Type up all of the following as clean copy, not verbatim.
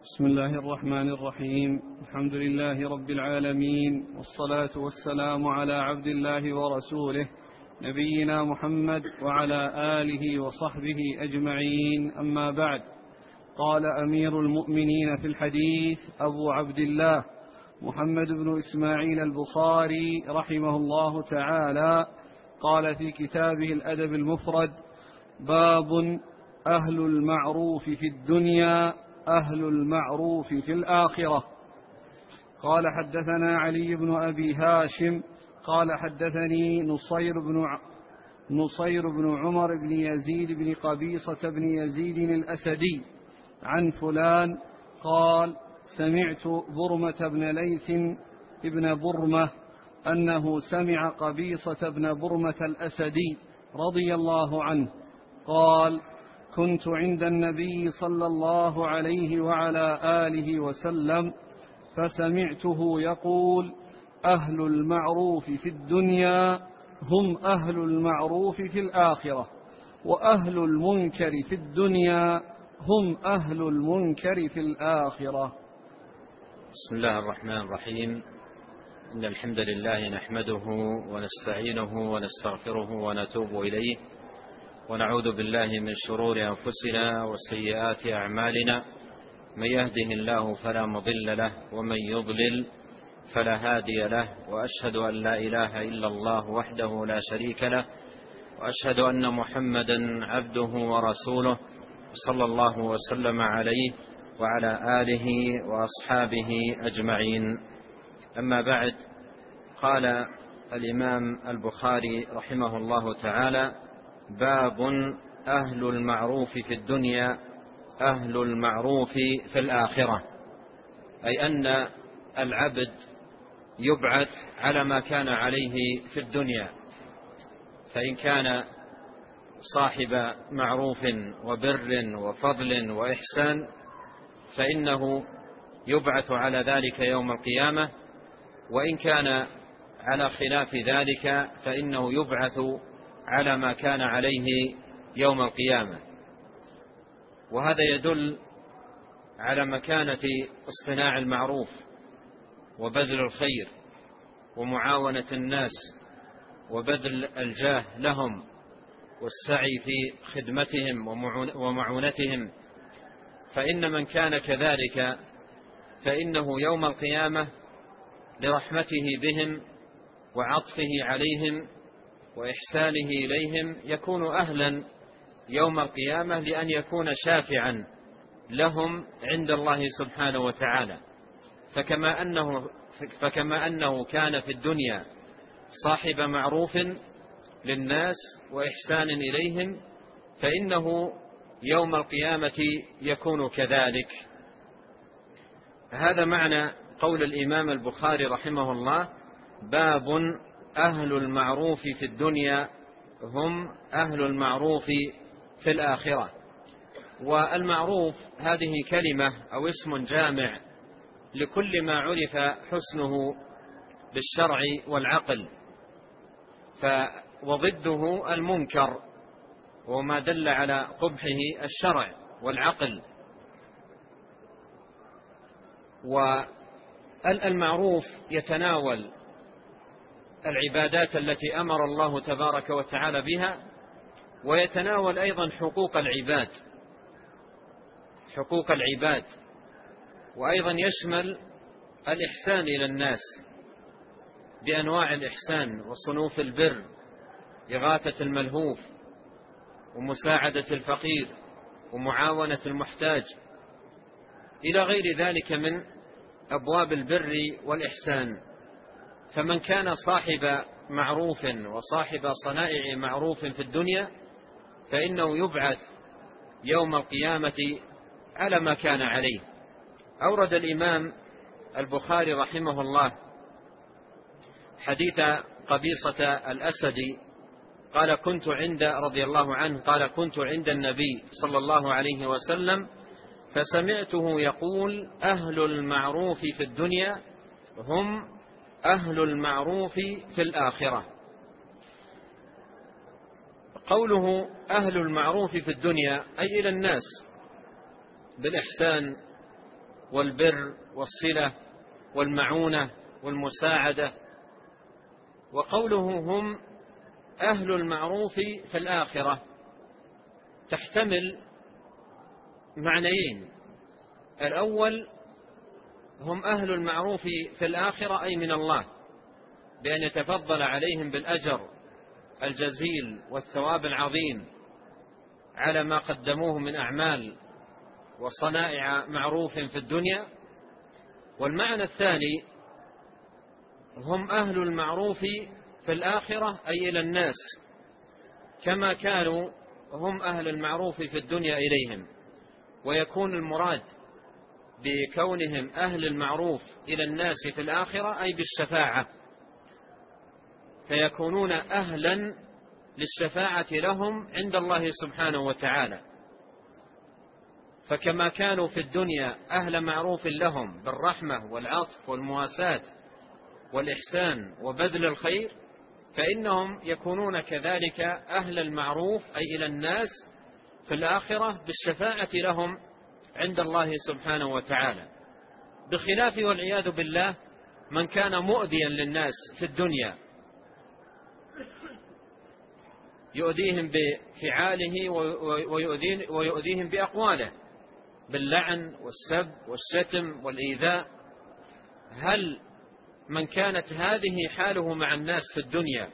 بسم الله الرحمن الرحيم. الحمد لله رب العالمين، والصلاة والسلام على عبد الله ورسوله نبينا محمد وعلى آله وصحبه أجمعين، أما بعد. قال أمير المؤمنين في الحديث أبو عبد الله محمد بن إسماعيل البخاري رحمه الله تعالى، قال في كتابه الأدب المفرد: باب أهل المعروف في الدنيا أهل المعروف في الآخرة. قال حدثنا علي بن أبي هاشم قال حدثني نصير بن عمر بن يزيد بن قبيصة بن يزيد الأسدي عن فلان قال: سمعت برمة بن ليث ابن برمة أنه سمع قبيصة بن برمة الأسدي رضي الله عنه قال: كنت عند النبي صلى الله عليه وعلى آله وسلم فسمعته يقول: أهل المعروف في الدنيا هم أهل المعروف في الآخرة، وأهل المنكر في الدنيا هم أهل المنكر في الآخرة. بسم الله الرحمن الرحيم. إن الحمد لله نحمده ونستعينه ونستغفره ونتوب إليه، ونعوذ بالله من شرور أنفسنا وسيئات أعمالنا. من يهده الله فلا مضل له، ومن يضلل فلا هادي له، وأشهد أن لا إله إلا الله وحده لا شريك له، وأشهد أن محمدا عبده ورسوله صلى الله وسلم عليه وعلى آله وأصحابه أجمعين. أما بعد، قال الإمام البخاري رحمه الله تعالى: باب أهل المعروف في الدنيا أهل المعروف في الآخرة، أي أن العبد يبعث على ما كان عليه في الدنيا، فإن كان صاحب معروف وبر وفضل وإحسان فإنه يبعث على ذلك يوم القيامة، وإن كان على خلاف ذلك فإنه يبعث على ما كان عليه يوم القيامة. وهذا يدل على مكانة اصطناع المعروف وبذل الخير ومعاونة الناس وبذل الجاه لهم والسعي في خدمتهم ومعونتهم، فإن من كان كذلك فإنه يوم القيامة لرحمته بهم وعطفه عليهم وإحسانه إليهم يكون أهلا يوم القيامة لأن يكون شافعا لهم عند الله سبحانه وتعالى. فكما أنه كان في الدنيا صاحب معروف للناس وإحسان إليهم، فإنه يوم القيامة يكون كذلك. هذا معنى قول الإمام البخاري رحمه الله: باب أهل المعروف في الدنيا هم أهل المعروف في الآخرة. والمعروف هذه كلمة أو اسم جامع لكل ما عرف حسنه بالشرع والعقل، وضده المنكر وما دل على قبحه الشرع والعقل. والمعروف يتناول العبادات التي أمر الله تبارك وتعالى بها، ويتناول أيضا حقوق العباد، وأيضا يشمل الإحسان إلى الناس بأنواع الإحسان وصنوف البر، إغاثة الملهوف ومساعدة الفقير ومعاونة المحتاج إلى غير ذلك من أبواب البر والإحسان. فمن كان صاحب معروف وصاحب صنائع معروف في الدنيا فإنه يبعث يوم القيامة على ما كان عليه. أورد الإمام البخاري رحمه الله حديث قبيصة الأسدي قال: كنت عند رضي الله عنه قال: كنت عند النبي صلى الله عليه وسلم فسمعته يقول: أهل المعروف في الدنيا هم أهل المعروف في الآخرة. قوله أهل المعروف في الدنيا أي إلى الناس بالإحسان والبر والصلة والمعونة والمساعدة. وقوله هم أهل المعروف في الآخرة تحتمل معنيين: الأول هم أهل المعروف في الآخرة أي من الله، بأن يتفضل عليهم بالأجر الجزيل والثواب العظيم على ما قدموه من أعمال وصنائع معروف في الدنيا. والمعنى الثاني هم أهل المعروف في الآخرة أي إلى الناس، كما كانوا هم أهل المعروف في الدنيا إليهم. ويكون المراد بكونهم أهل المعروف إلى الناس في الآخرة أي بالشفاعة، فيكونون أهلا للشفاعة لهم عند الله سبحانه وتعالى. فكما كانوا في الدنيا أهل معروف لهم بالرحمة والعطف والمواساة والإحسان وبذل الخير، فإنهم يكونون كذلك أهل المعروف أي إلى الناس في الآخرة بالشفاعة لهم عند الله سبحانه وتعالى، بخلاف والعياذ بالله من كان مؤذيا للناس في الدنيا، يؤذيهم بفعاله ويؤذيهم بأقواله باللعن والسب والشتم والإيذاء. هل من كانت هذه حاله مع الناس في الدنيا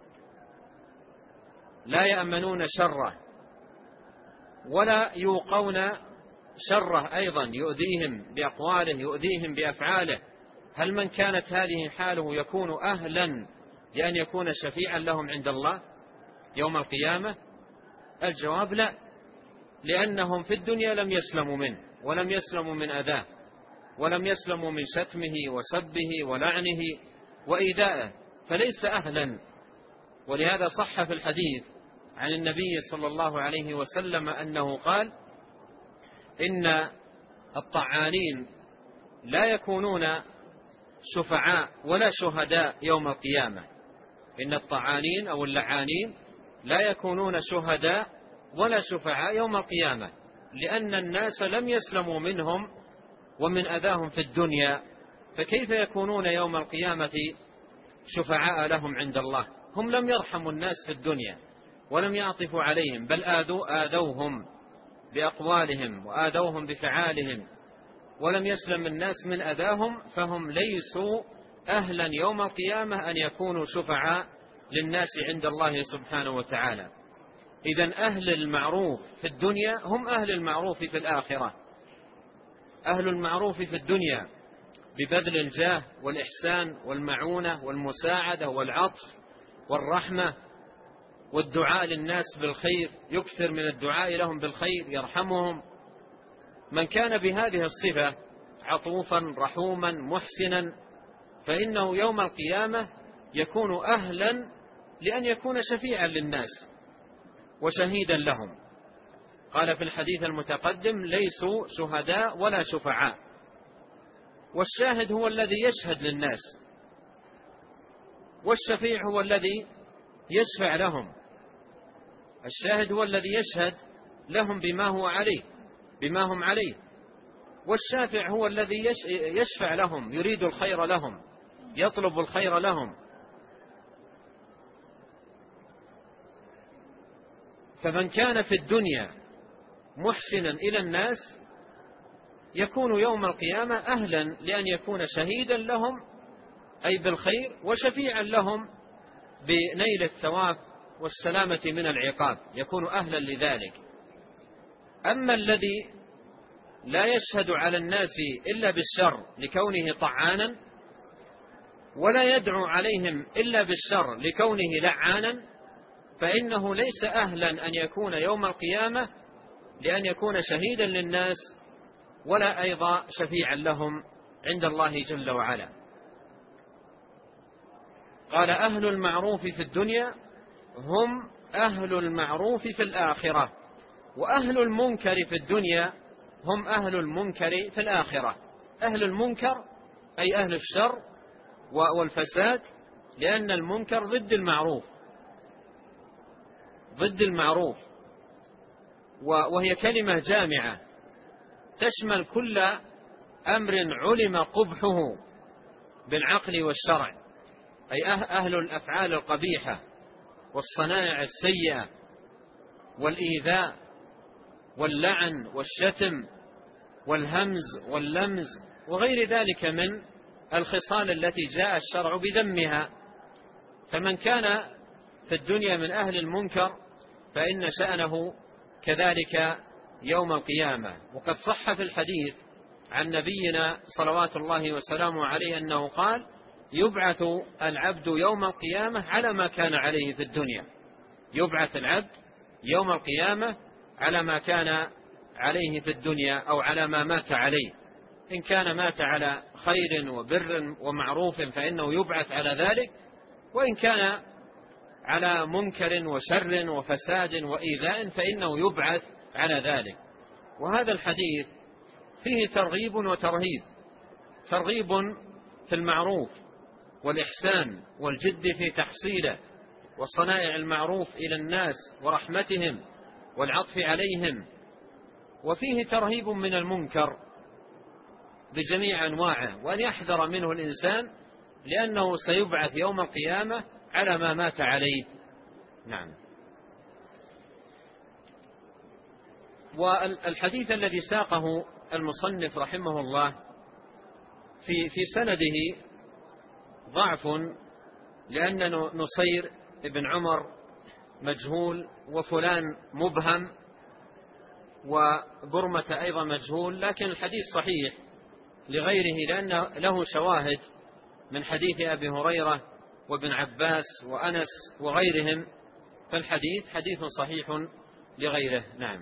لا يأمنون شره ولا يوقون شره أيضا، يؤذيهم بأقواله يؤذيهم بأفعاله، هل من كانت هذه حاله يكون أهلا لأن يكون شفيعا لهم عند الله يوم القيامة؟ الجواب لا، لأنهم في الدنيا لم يسلموا منه ولم يسلموا من أذاه ولم يسلموا من شتمه وسبه ولعنه وإيذائه، فليس أهلا. ولهذا صح في الحديث عن النبي صلى الله عليه وسلم أنه قال: إن الطعانين لا يكونون شفعاء ولا شهداء يوم القيامة. إن الطعانين أو اللعانين لا يكونون شهداء ولا شفعاء يوم القيامة، لأن الناس لم يسلموا منهم ومن أذاهم في الدنيا، فكيف يكونون يوم القيامة شفعاء لهم عند الله؟ هم لم يرحموا الناس في الدنيا ولم يعطفوا عليهم، بل آذوهم بأقوالهم وآذوهم بفعالهم، ولم يسلم الناس من أذاهم، فهم ليسوا أهلا يوم القيامة أن يكونوا شفعاء للناس عند الله سبحانه وتعالى. إذن أهل المعروف في الدنيا هم أهل المعروف في الآخرة. أهل المعروف في الدنيا ببذل الجاه والإحسان والمعونة والمساعدة والعطف والرحمة والدعاء للناس بالخير، يكثر من الدعاء لهم بالخير يرحمهم. من كان بهذه الصفة عطوفا رحوما محسنا فإنه يوم القيامة يكون أهلا لأن يكون شفيعا للناس وشهيدا لهم. قال في الحديث المتقدم: ليسوا شهداء ولا شفعاء. والشاهد هو الذي يشهد للناس، والشفيع هو الذي يشفع لهم. الشاهد هو الذي يشهد لهم بما هم عليه، والشافع هو الذي يشفع لهم، يريد الخير لهم، يطلب الخير لهم. فمن كان في الدنيا محسنا إلى الناس يكون يوم القيامة أهلا لأن يكون شهيدا لهم أي بالخير، وشفيعا لهم بنيل الثواب والسلامة من العقاب، يكون أهلا لذلك. أما الذي لا يشهد على الناس إلا بالشر لكونه طعانا، ولا يدعو عليهم إلا بالشر لكونه لعانا، فإنه ليس أهلا أن يكون يوم القيامة لأن يكون شهيدا للناس ولا أيضا شفيعا لهم عند الله جل وعلا. قال: أهل المعروف في الدنيا هم أهل المعروف في الآخرة، وأهل المنكر في الدنيا هم أهل المنكر في الآخرة. أهل المنكر أي أهل الشر والفساد، لأن المنكر ضد المعروف، وهي كلمة جامعة تشمل كل أمر علم قبحه بالعقل والشرع، أي أهل الأفعال القبيحة والصنائع السيئة والإيذاء واللعن والشتم والهمز واللمز وغير ذلك من الخصال التي جاء الشرع بذمها. فمن كان في الدنيا من أهل المنكر فإن شأنه كذلك يوم القيامة. وقد صح في الحديث عن نبينا صلوات الله وسلامه عليه أنه قال: يبعث العبد يوم القيامة على ما كان عليه في الدنيا. يبعث العبد يوم القيامة على ما كان عليه في الدنيا أو على ما مات عليه. إن كان مات على خير وبر ومعروف فإنه يبعث على ذلك، وإن كان على منكر وشر وفساد وإيذاء فإنه يبعث على ذلك. وهذا الحديث فيه ترغيب وترهيب: ترغيب في المعروف والإحسان والجد في تحصيله وصنائع المعروف إلى الناس ورحمتهم والعطف عليهم، وفيه ترهيب من المنكر بجميع أنواعه، وأن يحذر منه الإنسان لأنه سيبعث يوم القيامة على ما مات عليه. نعم. والحديث الذي ساقه المصنف رحمه الله في سنده ضعف، لأن نصير ابن عمر مجهول، وفلان مبهم، وبرمة أيضا مجهول، لكن الحديث صحيح لغيره لأن له شواهد من حديث أبي هريرة وابن عباس وأنس وغيرهم، فالحديث حديث صحيح لغيره. نعم.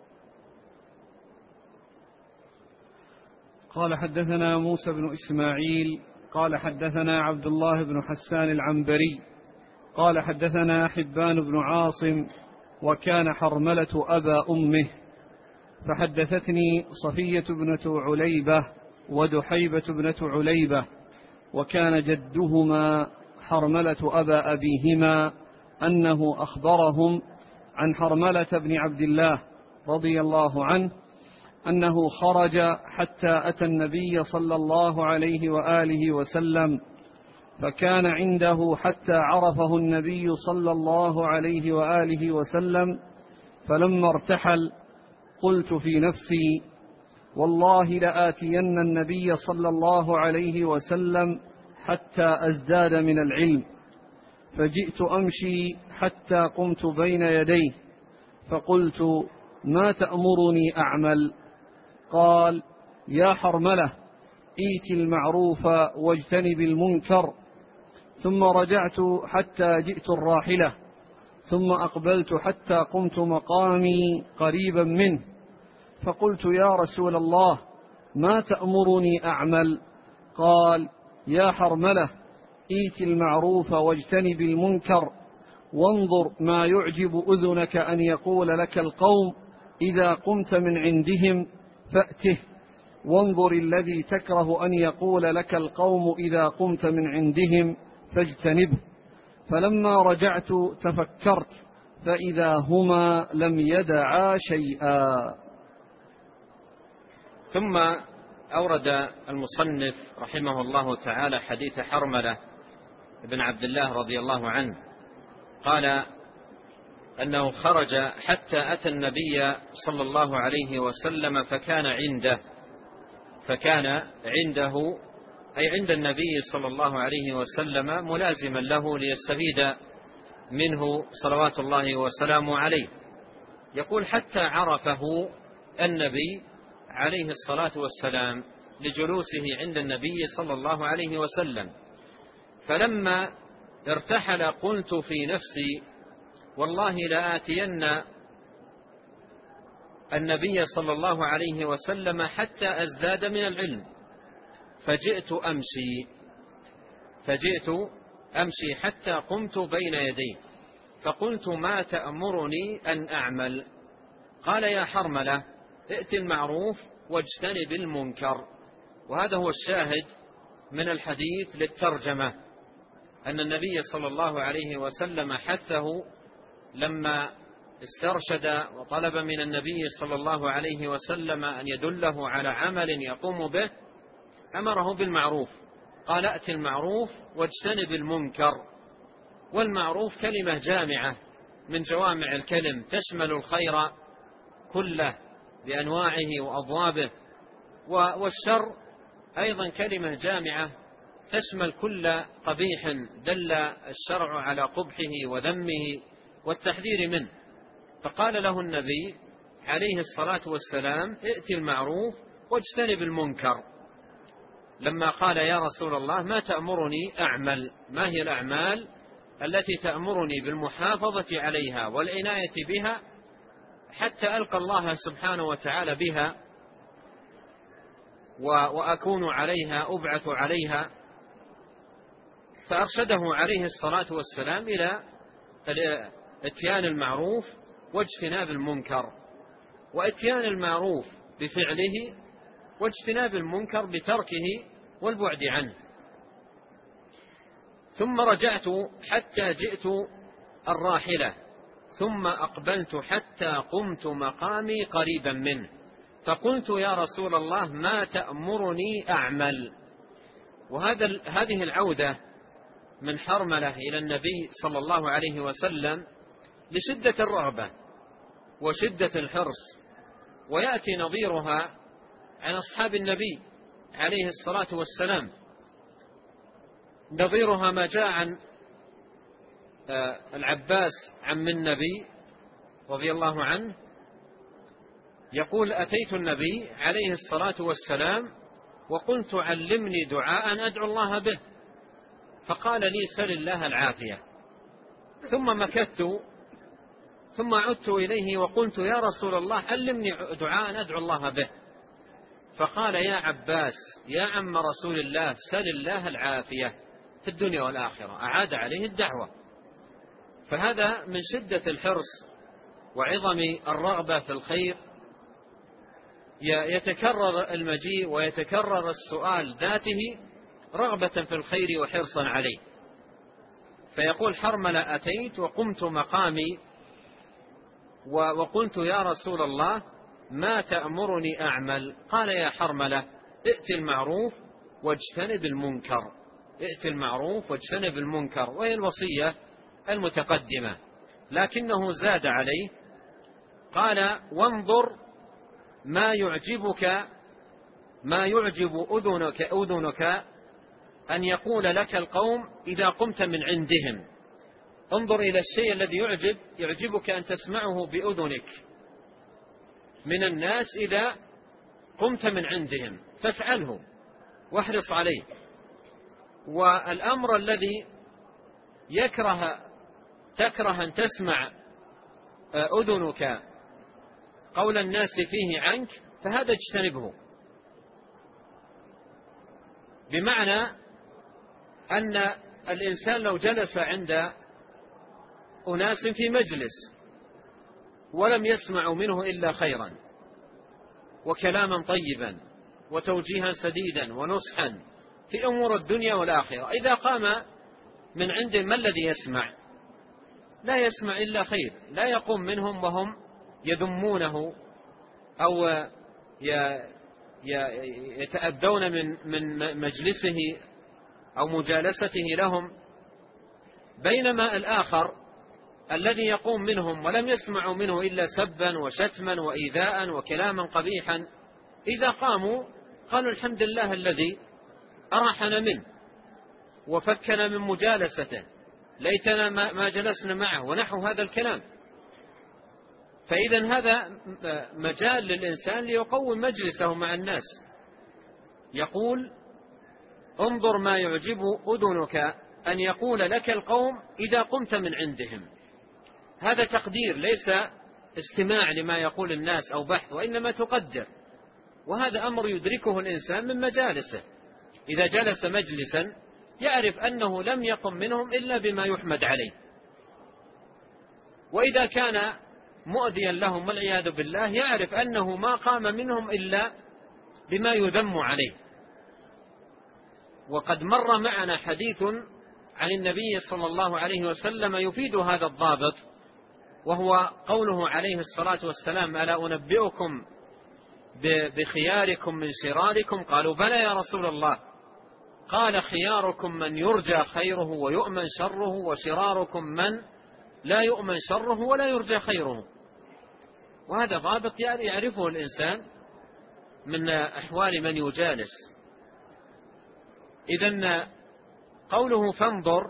قال: حدثنا موسى بن إسماعيل قال حدثنا عبد الله بن حسان العنبري قال حدثنا حبان بن عاصم وكان حرملة أبا أمه، فحدثتني صفية بنة عليبة ودحيبة بنة عليبة، وكان جدهما حرملة أبا أبيهما، أنه أخبرهم عن حرملة بن عبد الله رضي الله عنه أنه خرج حتى أتى النبي صلى الله عليه وآله وسلم، فكان عنده حتى عرفه النبي صلى الله عليه وآله وسلم، فلما ارتحل قلت في نفسي: والله لآتين النبي صلى الله عليه وسلم حتى أزداد من العلم، فجئت أمشي حتى قمت بين يديه فقلت: ما تأمرني أعمل؟ قال: يا حرملة، إيت المعروف واجتنب المنكر. ثم رجعت حتى جئت الراحلة، ثم أقبلت حتى قمت مقامي قريبا منه، فقلت: يا رسول الله، ما تأمرني أعمل؟ قال: يا حرملة، إيت المعروف واجتنب المنكر، وانظر ما يعجب أذنك أن يقول لك القوم إذا قمت من عندهم فأته، وانظر الذي تكره أن يقول لك القوم إذا قمت من عندهم فاجتنبه. فلما رجعت تفكرت فإذا هما لم يدعا شيئا. ثم أورد المصنف رحمه الله تعالى حديث حرملة بن عبد الله رضي الله عنه قال أنه خرج حتى أتى النبي صلى الله عليه وسلم فكان عنده أي عند النبي صلى الله عليه وسلم ملازما له ليستفيد منه صلوات الله وسلامه عليه. يقول: حتى عرفه النبي عليه الصلاة والسلام لجلوسه عند النبي صلى الله عليه وسلم، فلما ارتحل قلت في نفسي: والله لآتين النبي صلى الله عليه وسلم حتى أزداد من العلم، فجئت أمشي حتى قمت بين يديه فقلت: ما تأمرني أن أعمل؟ قال: يا حرملة، ائت المعروف واجتنب المنكر. وهذا هو الشاهد من الحديث للترجمة، أن النبي صلى الله عليه وسلم حثه لما استرشد وطلب من النبي صلى الله عليه وسلم أن يدله على عمل يقوم به، أمره بالمعروف، قال ائت المعروف واجتنب المنكر. والمعروف كلمة جامعة من جوامع الكلم، تشمل الخير كله بأنواعه وأبوابه، والشر أيضا كلمة جامعة تشمل كل قبيح دل الشرع على قبحه وذمه والتحذير منه. فقال له النبي عليه الصلاة والسلام ائت المعروف واجتنب المنكر. لما قال يا رسول الله ما تأمرني أعمل، ما هي الأعمال التي تأمرني بالمحافظة عليها والعناية بها حتى ألقى الله سبحانه وتعالى بها وأكون عليها أبعث عليها؟ فأرشده عليه الصلاة والسلام إلى اتيان المعروف واجتناب المنكر، واتيان المعروف بفعله واجتناب المنكر بتركه والبعد عنه. ثم رجعت حتى جئت الراحلة، ثم أقبلت حتى قمت مقامي قريبا منه، فقلت يا رسول الله ما تأمرني أعمل؟ هذه العودة من حرملة إلى النبي صلى الله عليه وسلم لشدة الرغبة وشدة الحرص، ويأتي نظيرها عن أصحاب النبي عليه الصلاة والسلام. نظيرها ما جاء عن العباس عم النبي رضي الله عنه، يقول أتيت النبي عليه الصلاة والسلام وقلت علمني دعاء أدعو الله به، فقال لي سل الله العافية. ثم مكثت ثم عدت إليه وقلت يا رسول الله علمني دعاء أدعو الله به، فقال يا عباس يا عم رسول الله سل الله العافية في الدنيا والآخرة، أعاد عليه الدعوة. فهذا من شدة الحرص وعظم الرغبة في الخير يتكرر المجيء ويتكرر السؤال ذاته رغبة في الخير وحرصا عليه. فيقول حرملة أتيت وقمت مقامي وقلت يا رسول الله ما تأمرني أعمل؟ قال يا حرملة ائت المعروف واجتنب المنكر، ائت المعروف واجتنب المنكر، وهي الوصية المتقدمة. لكنه زاد عليه قال وانظر ما يعجبك، ما يعجب أذنك أن يقول لك القوم إذا قمت من عندهم. انظر إلى الشيء الذي يعجبك أن تسمعه بأذنك من الناس إذا قمت من عندهم، فافعله واحرص عليه. والأمر الذي تكره أن تسمع أذنك قول الناس فيه عنك، فهذا اجتنبه. بمعنى أن الإنسان لو جلس عند أناس في مجلس ولم يسمعوا منه إلا خيرا وكلاما طيبا وتوجيها سديدا ونصحا في أمور الدنيا والآخرة، إذا قام من عنده ما الذي يسمع؟ لا يسمع إلا خير، لا يقوم منهم وهم يذمونه أو يتأذون من مجلسه أو مجالسته لهم. بينما الآخر الذي يقوم منهم ولم يسمعوا منه إلا سبا وشتما وإيذاء وكلاما قبيحا، إذا قاموا قالوا الحمد لله الذي أراحنا منه وفكنا من مجالسته، ليتنا ما جلسنا معه، ونحو هذا الكلام. فإذا هذا مجال للإنسان ليقوم مجلسه مع الناس. يقول انظر ما يعجب أذنك أن يقول لك القوم إذا قمت من عندهم. هذا تقدير، ليس استماع لما يقول الناس أو بحث، وإنما تقدر. وهذا أمر يدركه الإنسان من مجالسه، إذا جلس مجلسا يعرف أنه لم يقم منهم إلا بما يحمد عليه، وإذا كان مؤذيا لهم والعياذ بالله يعرف أنه ما قام منهم إلا بما يذم عليه. وقد مر معنا حديث عن النبي صلى الله عليه وسلم يفيد هذا الضابط، وهو قوله عليه الصلاة والسلام ألا أنبئكم بخياركم من شراركم؟ قالوا بلى يا رسول الله. قال خياركم من يرجى خيره ويؤمن شره، وشراركم من لا يؤمن شره ولا يرجى خيره. وهذا ضابط يعرفه الإنسان من أحوال من يجالس. إذن قوله فانظر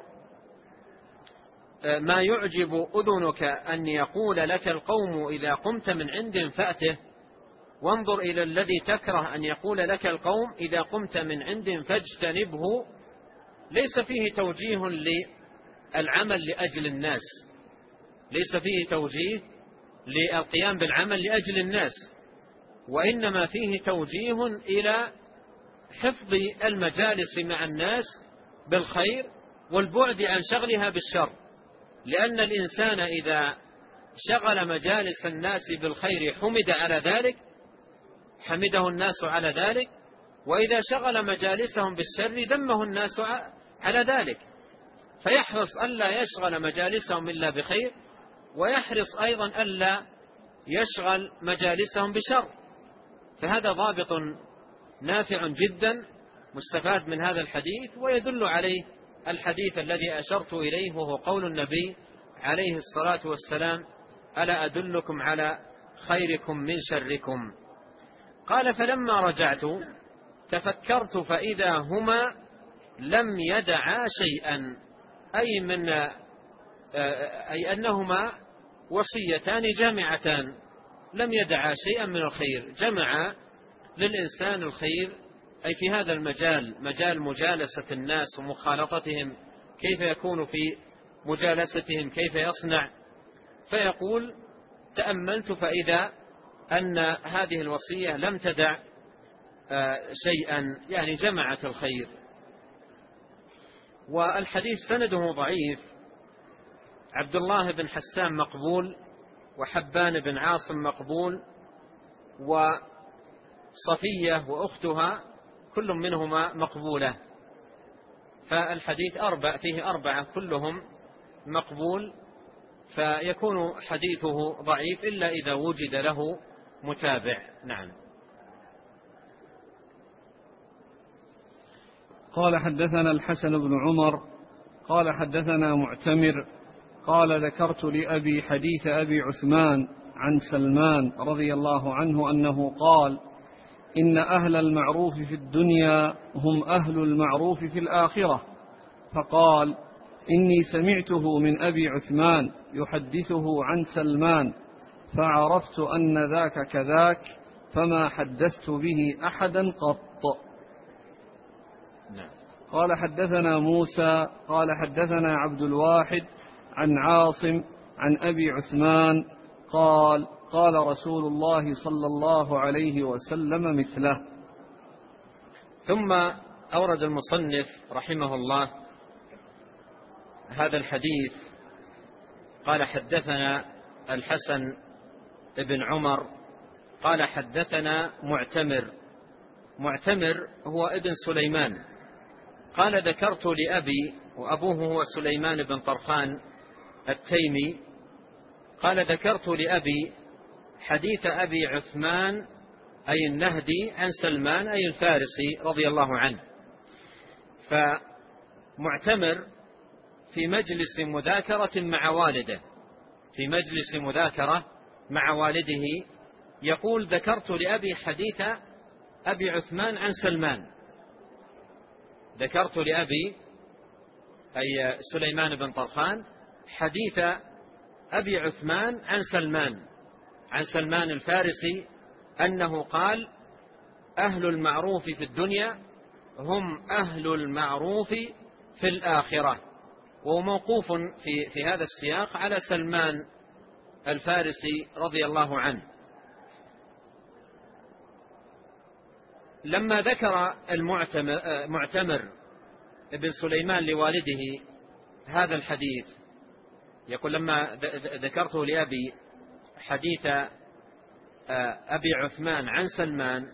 ما يعجب أذنك أن يقول لك القوم إذا قمت من عند فأته، وانظر إلى الذي تكره أن يقول لك القوم إذا قمت من عند فاجتنبه، ليس فيه توجيه للعمل لأجل الناس، ليس فيه توجيه للقيام بالعمل لأجل الناس، وإنما فيه توجيه إلى حفظ المجالس مع الناس بالخير والبعد عن شغلها بالشر. لأن الإنسان إذا شغل مجالس الناس بالخير حمد على ذلك، حمده الناس على ذلك، وإذا شغل مجالسهم بالشر ذمه الناس على ذلك. فيحرص ألا يشغل مجالسهم إلا بخير، ويحرص أيضا ألا يشغل مجالسهم بشر. فهذا ضابط نافع جدا مستفاد من هذا الحديث، ويدل عليه الحديث الذي أشرت إليه، وهو قول النبي عليه الصلاة والسلام: ألا أدلكم على خيركم من شركم؟ قال: فلما رجعت تفكرت فإذا هما لم يدعا شيئا، أي أنهما وصيتان جامعتان، لم يدعا شيئا من الخير، جمع للإنسان الخير أي في هذا المجال، مجال مجالسة الناس ومخالطتهم، كيف يكون في مجالستهم، كيف يصنع. فيقول: تأملت فإذا أن هذه الوصية لم تدع شيئا، يعني جمعت الخير. والحديث سنده ضعيف، عبد الله بن حسان مقبول، وحبان بن عاصم مقبول، وصفية وأختها كل منهما مقبولة. فالحديث فيه أربعة كلهم مقبول، فيكون حديثه ضعيف إلا إذا وجد له متابع. نعم. قال: حدثنا الحسن بن عمر قال حدثنا معتمر قال: ذكرت لأبي حديث أبي عثمان عن سلمان رضي الله عنه أنه قال: إن أهل المعروف في الدنيا هم أهل المعروف في الآخرة. فقال: إني سمعته من أبي عثمان يحدثه عن سلمان، فعرفت أن ذاك كذاك، فما حدثت به أحدا قط. قال: حدثنا موسى قال حدثنا عبد الواحد عن عاصم عن أبي عثمان قال: قال رسول الله صلى الله عليه وسلم مثله. ثم أورد المصنف رحمه الله هذا الحديث، قال: حدثنا الحسن بن عمر قال حدثنا معتمر هو ابن سليمان، قال: ذكرت لأبي، وأبوه هو سليمان بن طرخان التيمي، قال: ذكرت لأبي حديث أبي عثمان أي النهدي عن سلمان أي الفارسي رضي الله عنه. فمعتمر في مجلس مذاكرة مع والده، في مجلس مذاكرة مع والده، يقول: ذكرت لأبي حديث أبي عثمان عن سلمان. ذكرت لأبي أي سليمان بن طرخان حديث أبي عثمان عن سلمان الفارسي أنه قال: أهل المعروف في الدنيا هم أهل المعروف في الآخرة. وموقوف في هذا السياق على سلمان الفارسي رضي الله عنه. لما ذكر معتمر ابن سليمان لوالده هذا الحديث، يقول: لما ذكرته لأبي حديث أبي عثمان عن سلمان،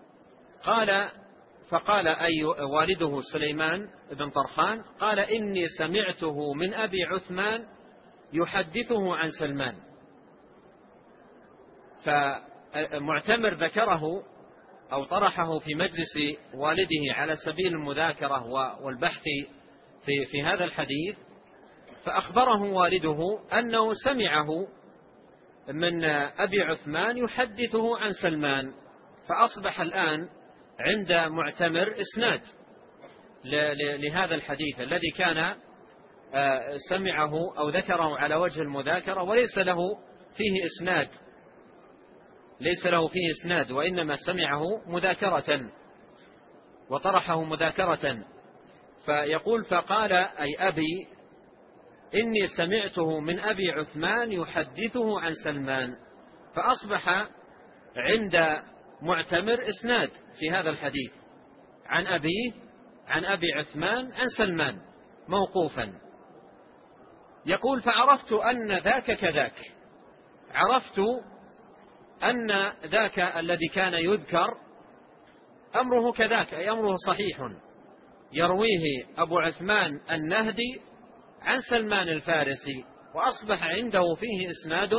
فقال أي والده سليمان بن طرخان، قال: إني سمعته من أبي عثمان يحدثه عن سلمان. معتمر ذكره أو طرحه في مجلس والده على سبيل المذاكرة والبحث في هذا الحديث، فأخبره والده أنه سمعه من أبي عثمان يحدثه عن سلمان، فأصبح الآن عند معتمر إسناد لهذا الحديث الذي كان سمعه أو ذكره على وجه المذاكرة وليس له فيه إسناد، وإنما سمعه مذاكرة وطرحه مذاكرة. فيقول فقال أي أبي إني سمعته من أبي عثمان يحدثه عن سلمان، فأصبح عند معتمر إسناد في هذا الحديث عن أبي عثمان عن سلمان موقوفا. يقول فعرفت أن ذاك كذاك، عرفت أن ذاك الذي كان يذكر أمره كذاك، أي أمره صحيح، يرويه أبو عثمان النهدي عن سلمان الفارسي، وأصبح عنده فيه إسناد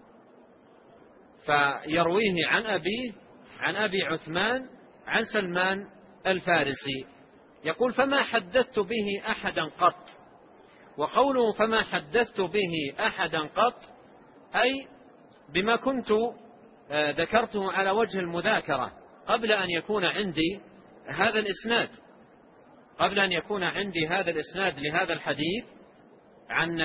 فيرويه عن أبي عثمان عن سلمان الفارسي. يقول فما حدثت به أحدا قط، وقوله فما حدثت به أحدا قط أي بما كنت ذكرته على وجه المذاكرة قبل أن يكون عندي هذا الإسناد لهذا الحديث عن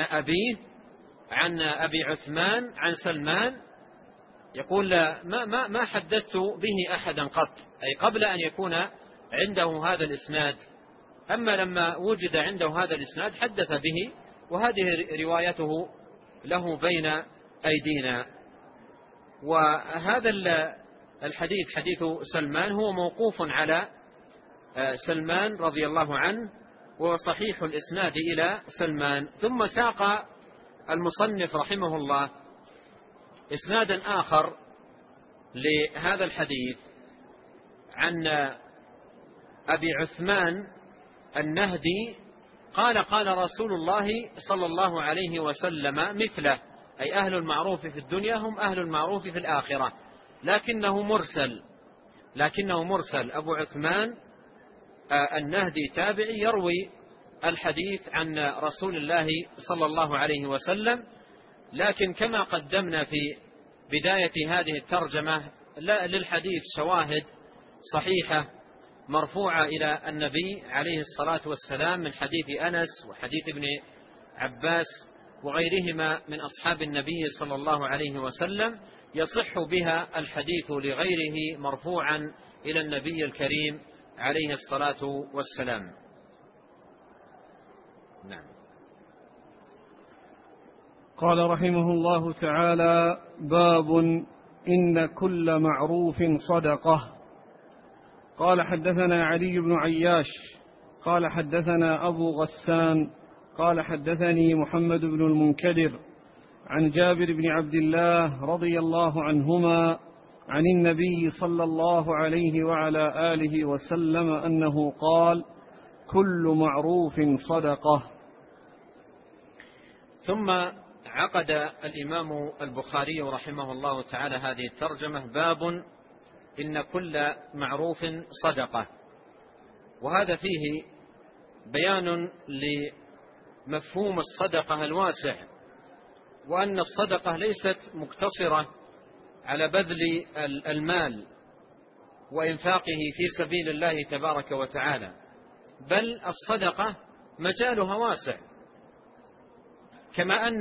أبي عثمان عن سلمان. يقول ما حدثت به أحدا قط، أي قبل أن يكون عنده هذا الإسناد، أما لما وجد عنده هذا الإسناد حدث به، وهذه روايته له بين أيدينا. وهذا الحديث حديث سلمان هو موقوف على سلمان رضي الله عنه، وهو صحيح الإسناد إلى سلمان. ثم ساق المصنف رحمه الله إسنادا آخر لهذا الحديث عن أبي عثمان النهدي قال قال رسول الله صلى الله عليه وسلم مثله، أي أهل المعروف في الدنيا هم أهل المعروف في الآخرة، لكنه مرسل. أبو عثمان النهدي تابعي يروي الحديث عن رسول الله صلى الله عليه وسلم، لكن كما قدمنا في بداية هذه الترجمة للحديث شواهد صحيحة مرفوعة إلى النبي عليه الصلاة والسلام من حديث أنس وحديث ابن عباس وغيرهما من أصحاب النبي صلى الله عليه وسلم، يصح بها الحديث لغيره مرفوعا إلى النبي الكريم عليه الصلاة والسلام. نعم. قال رحمه الله تعالى: باب إن كل معروف صدقة. قال حدثنا علي بن عياش قال حدثنا أبو غسان قال حدثني محمد بن المنكدر عن جابر بن عبد الله رضي الله عنهما عن النبي صلى الله عليه وعلى آله وسلم أنه قال: كل معروف صدقة. ثم عقد الإمام البخاري رحمه الله تعالى هذه الترجمة: باب إن كل معروف صدقة. وهذا فيه بيان لمفهوم الصدقة الواسع، وأن الصدقة ليست مقتصرة على بذل المال وإنفاقه في سبيل الله تبارك وتعالى، بل الصدقة مجالها واسع، كما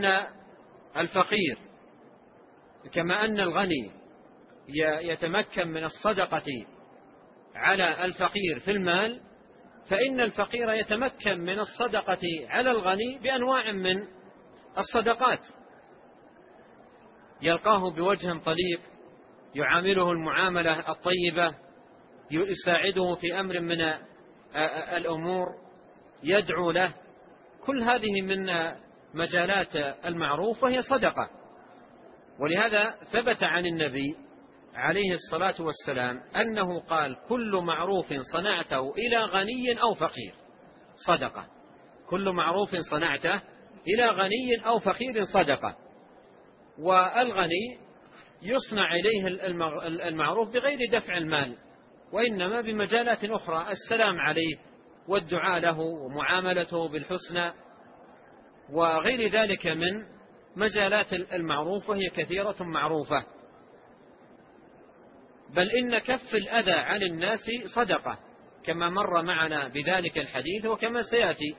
أن الغني يتمكن من الصدقة على الفقير في المال، فإن الفقير يتمكن من الصدقة على الغني بأنواع من الصدقات، يلقاه بوجه طليق، يعامله المعاملة الطيبة، يساعده في أمر من الأمور، يدعو له. كل هذه من مجالات المعروف وهي صدقة. ولهذا ثبت عن النبي عليه الصلاة والسلام أنه قال: كل معروف صنعته إلى غني أو فقير صدقة. كل معروف صنعته إلى غني أو فقير صدقة. والغني يصنع إليه المعروف بغير دفع المال، وإنما بمجالات أخرى، السلام عليه والدعاء له ومعاملته بالحسنى وغير ذلك من مجالات المعروف، وهي كثيرة معروفة. بل إن كف الأذى عن الناس صدقة، كما مر معنا بذلك الحديث وكما سيأتي.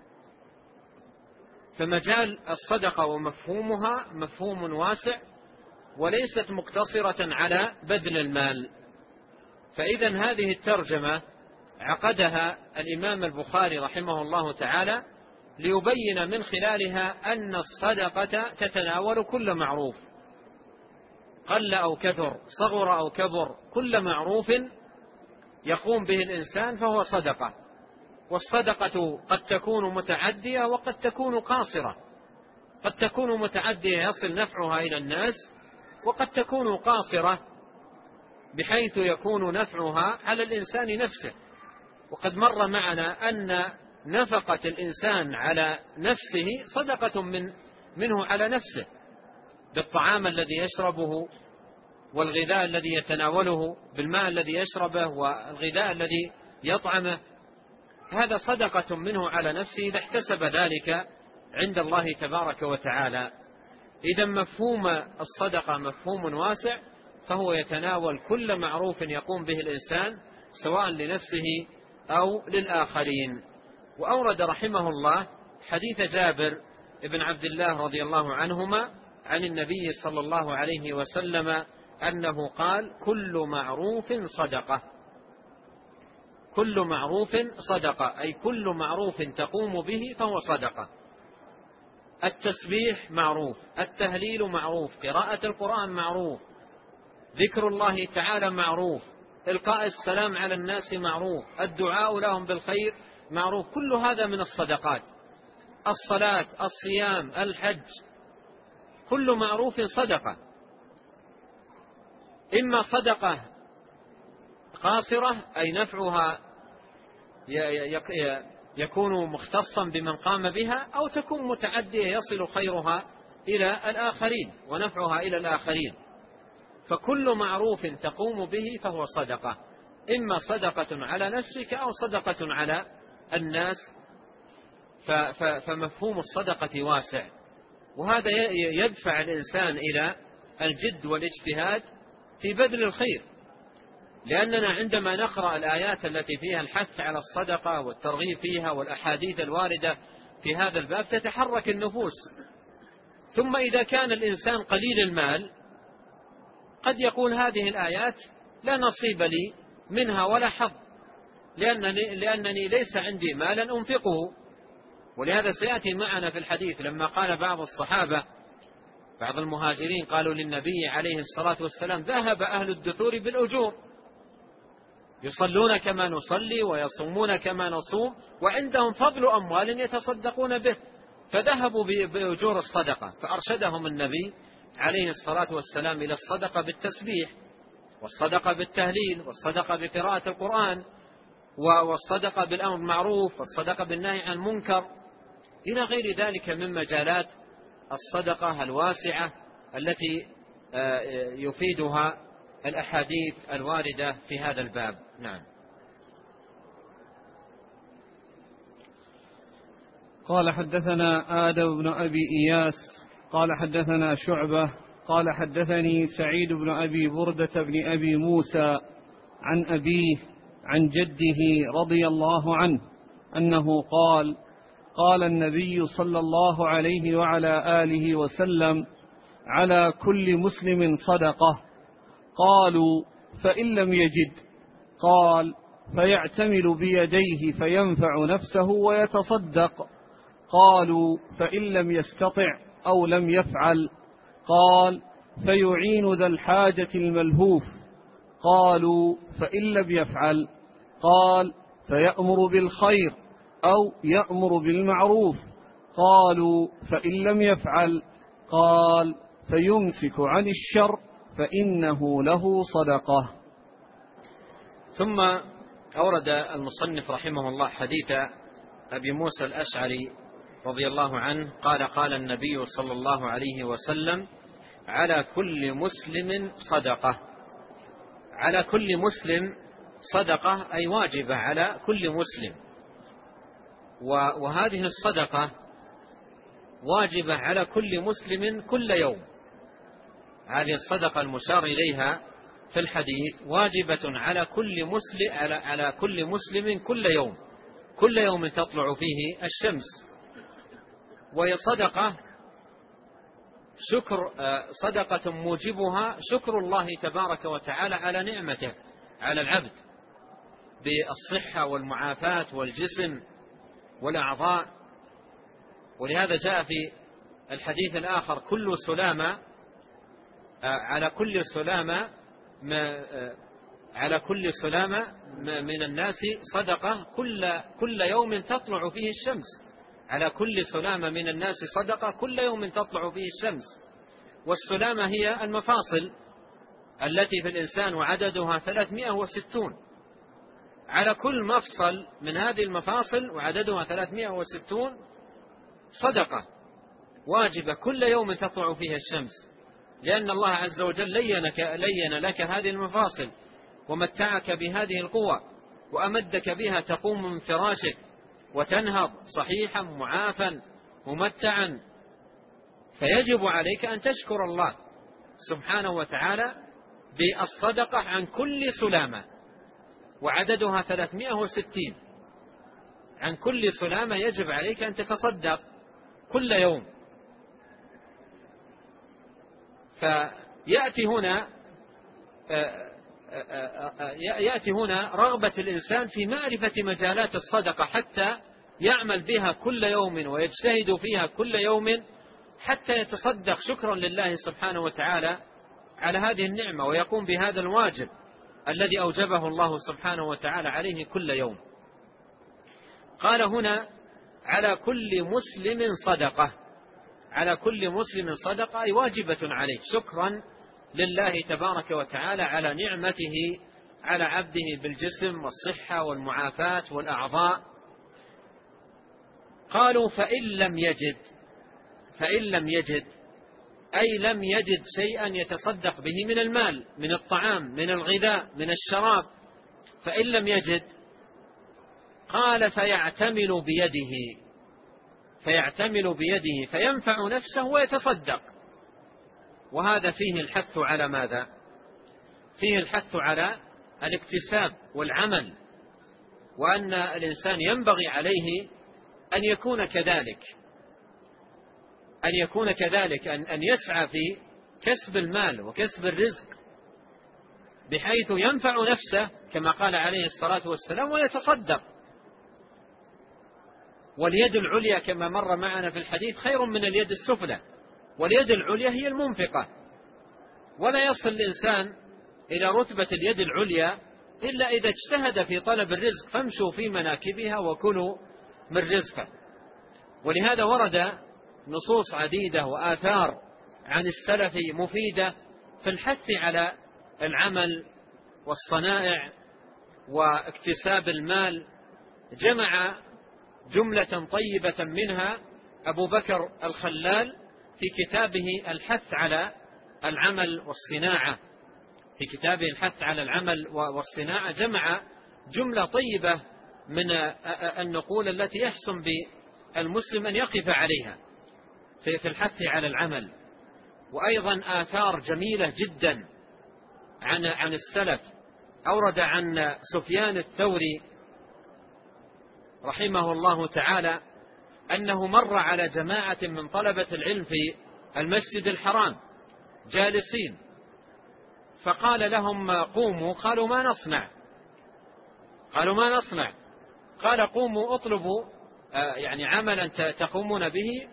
فمجال الصدقة ومفهومها مفهوم واسع، وليست مقتصرة على بذل المال. فإذا هذه الترجمة عقدها الإمام البخاري رحمه الله تعالى ليبين من خلالها أن الصدقة تتناول كل معروف، قل أو كثر، صغر أو كبر، كل معروف يقوم به الإنسان فهو صدقة. والصدقة قد تكون متعدية وقد تكون قاصرة، قد تكون متعدية يصل نفعها إلى الناس، وقد تكون قاصرة بحيث يكون نفعها على الإنسان نفسه. وقد مر معنا أن نفقة الإنسان على نفسه صدقة منه على نفسه، بالطعام الذي يشربه والغذاء الذي يتناوله، بالماء الذي يشربه والغذاء الذي يطعمه، هذا صدقة منه على نفسه إذا احتسب ذلك عند الله تبارك وتعالى. إذا مفهوم الصدقة مفهوم واسع، فهو يتناول كل معروف يقوم به الإنسان سواء لنفسه أو للآخرين. وأورد رحمه الله حديث جابر بن عبد الله رضي الله عنهما عن النبي صلى الله عليه وسلم أنه قال: كل معروف صدقة. كل معروف صدقة، أي كل معروف تقوم به فهو صدقة. التسبيح معروف، التهليل معروف، قراءة القرآن معروف، ذكر الله تعالى معروف، إلقاء السلام على الناس معروف، الدعاء لهم بالخير معروف، كل هذا من الصدقات. الصلاة، الصيام، الحج، كل معروف صدقة. إما صدقة قاصرة أي نفعها يكون مختصا بمن قام بها، أو تكون متعدية يصل خيرها إلى الآخرين ونفعها إلى الآخرين. فكل معروف تقوم به فهو صدقة، إما صدقة على نفسك أو صدقة على الناس. فمفهوم الصدقة واسع، وهذا يدفع الإنسان إلى الجد والاجتهاد في بذل الخير، لأننا عندما نقرأ الآيات التي فيها الحث على الصدقة والترغيب فيها والأحاديث الواردة في هذا الباب تتحرك النفوس. ثم إذا كان الإنسان قليل المال قد يقول هذه الآيات لا نصيب لي منها ولا حظ، لأنني ليس عندي مالا أنفقه. ولهذا سيأتي معنا في الحديث لما قال بعض الصحابة، بعض المهاجرين قالوا للنبي عليه الصلاة والسلام: ذهب أهل الدثور بالأجور، يصلون كما نصلي ويصومون كما نصوم وعندهم فضل أموال يتصدقون به، فذهبوا بأجور الصدقة. فأرشدهم النبي عليه الصلاة والسلام إلى الصدقة بالتسبيح، والصدقة بالتهليل، والصدقة بقراءة القرآن، والصدقة بالأمر بالمعروف، والصدقة بالنهي عن المنكر، إلى غير ذلك من مجالات الصدقة الواسعة التي يفيدها الأحاديث الواردة في هذا الباب. نعم. قال: حدثنا آدم بن أبي إياس قال حدثنا شعبة قال حدثني سعيد بن أبي بردة بن أبي موسى عن أبيه عن جده رضي الله عنه أنه قال: قال النبي صلى الله عليه وعلى آله وسلم: على كل مسلم صدقة. قالوا: فإن لم يجد؟ قال: فيعتمل بيديه فينفع نفسه ويتصدق. قالوا: فإن لم يستطع أو لم يفعل؟ قال: فيعين ذا الحاجة الملهوف. قالوا: فإن لم يفعل؟ قال: فيأمر بالخير أو يأمر بالمعروف. قالوا: فإن لم يفعل؟ قال: فيمسك عن الشر فإنه له صدقة. ثم أورد المصنف رحمه الله حديث أبي موسى الأشعري رضي الله عنه قال: قال النبي صلى الله عليه وسلم: على كل مسلم صدقة. على كل مسلم صدقة أي واجبة على كل مسلم، وهذه الصدقة واجبة على كل مسلم كل يوم. هذه الصدقة المشار إليها في الحديث واجبة على كل مسلم كل يوم، كل يوم تطلع فيه الشمس. وهي صدقة موجبها شكر الله تبارك وتعالى على نعمته على العبد بالصحة والمعافاة والجسم والأعضاء. ولهذا جاء في الحديث الآخر كل سلامة على كل سلامة من الناس صدقة كل يوم تطلع فيه الشمس. على كل سلامة من الناس صدقة كل يوم تطلع فيه الشمس. والسلامة هي المفاصل التي في الإنسان وعددها 360. على كل مفصل من هذه المفاصل وعددها 360 صدقة واجبة كل يوم تطلع فيها الشمس، لأن الله عز وجل لين لك هذه المفاصل ومتعك بهذه القوة وأمدك بها تقوم من فراشك وتنهض صحيحا معافا ممتعا. فيجب عليك أن تشكر الله سبحانه وتعالى بالصدقة عن كل سلامة وعددها 360. عن كل سلامة يجب عليك أن تتصدق كل يوم. يأتي هنا رغبة الإنسان في معرفة مجالات الصدقة حتى يعمل بها كل يوم ويجتهد فيها كل يوم حتى يتصدق شكرا لله سبحانه وتعالى على هذه النعمة ويقوم بهذا الواجب الذي أوجبه الله سبحانه وتعالى عليه كل يوم. قال هنا على كل مسلم صدقة. على كل مسلم صدقة أي واجبة عليه شكرا لله تبارك وتعالى على نعمته على عبده بالجسم والصحة والمعافاة والأعضاء. قالوا فإن لم يجد أي لم يجد شيئا يتصدق به من المال، من الطعام، من الغذاء، من الشراب. فإن لم يجد قال فيعتمل بيده فينفع نفسه ويتصدق. وهذا فيه الحث على ماذا؟ فيه الحث على الاكتساب والعمل، وأن الإنسان ينبغي عليه أن يكون كذلك أن يسعى في كسب المال وكسب الرزق بحيث ينفع نفسه كما قال عليه الصلاة والسلام ويتصدق. واليد العليا كما مر معنا في الحديث خير من اليد السفلى، واليد العليا هي المنفقة. ولا يصل الإنسان إلى رتبة اليد العليا إلا إذا اجتهد في طلب الرزق فامشوا في مناكبها وكلوا من رزقه. ولهذا ورد نصوص عديدة وآثار عن السلف مفيدة في الحث على العمل والصنائع واكتساب المال. جمع جملة طيبة منها أبو بكر الخلال في كتابه الحث على العمل والصناعة. في كتابه الحث على العمل والصناعة جمع جملة طيبة من النقول التي يحسن بالمسلم أن يقف عليها في الحث على العمل. وأيضا آثار جميلة جدا عن السلف. أورد عن سفيان الثوري رحمه الله تعالى أنه مر على جماعة من طلبة العلم في المسجد الحرام جالسين، فقال لهم قوموا. قالوا ما نصنع. قال قوموا اطلبوا يعني عملا تقومون به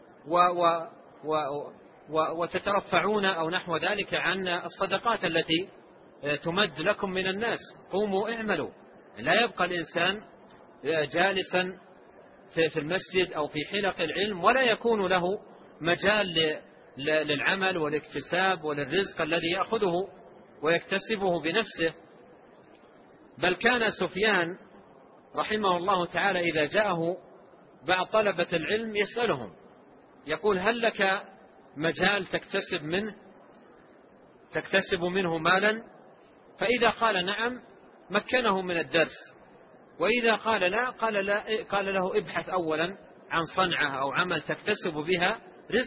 وتترفعون أو نحو ذلك عن الصدقات التي تمد لكم من الناس. قوموا اعملوا. لا يبقى الإنسان جالسا في المسجد أو في حلق العلم ولا يكون له مجال للعمل والاكتساب وللرزق الذي يأخذه ويكتسبه بنفسه. بل كان سفيان رحمه الله تعالى إذا جاءه بعض طلبة العلم يسألهم يقول هل لك مجال تكتسب منه مالا، فإذا قال نعم مكنه من الدرس، وإذا قال لا قال له ابحث أولا عن صنعة أو عمل تكتسب بها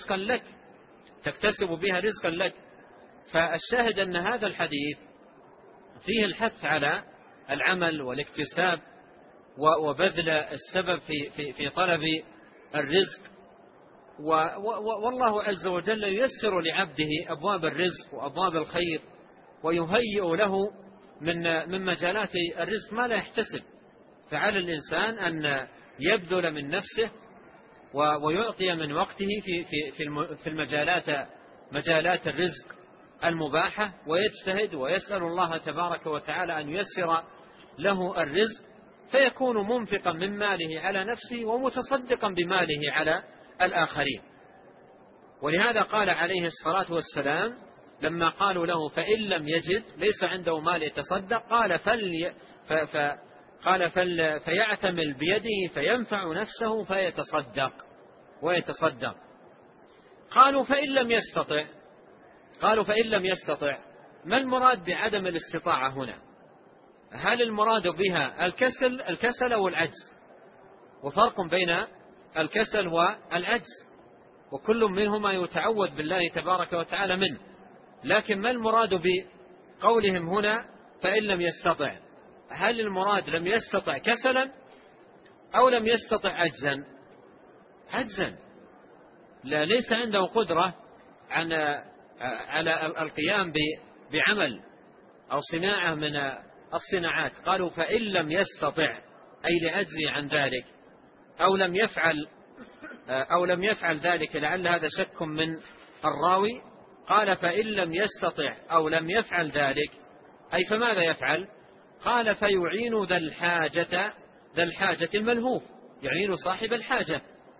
رزقا لك. فالشاهد أن هذا الحديث فيه الحث على العمل والاكتساب وبذل السبب في طلب الرزق، والله عز وجل ييسر لعبده أبواب الرزق وأبواب الخير، ويهيئ له من مجالات الرزق ما لا يحتسب. فعلى الإنسان أن يبذل من نفسه ويعطي من وقته في مجالات الرزق المباحة، ويجتهد ويسأل الله تبارك وتعالى أن ييسر له الرزق، فيكون منفقا من ماله على نفسه ومتصدقا بماله على الآخرين. ولهذا قال عليه الصلاة والسلام لما قالوا له فإن لم يجد، ليس عنده مال يتصدق، قال فيعتمل بيده فينفع نفسه ويتصدق. قالوا فإن لم يستطع، ما المراد بعدم الاستطاعة هنا؟ هل المراد بها الكسل أو العجز؟ وفرق بين الكسل والعجز، وكل منهما يتعوذ بالله تبارك وتعالى منه. لكن ما المراد بقولهم هنا فإن لم يستطع؟ هل المراد لم يستطع كسلا أو لم يستطع عجزا؟ لا، ليس عنده قدرة على القيام بعمل أو صناعة من الصناعات. قالوا فإن لم يستطع أي لعجزه عن ذلك، أو لم يفعل ذلك، لعل هذا شك من الراوي. قال فإن لم يستطع أو لم يفعل ذلك، أي فماذا يفعل؟ قال فيعين ذا الحاجة الملهوف، يعين صاحب الحاجة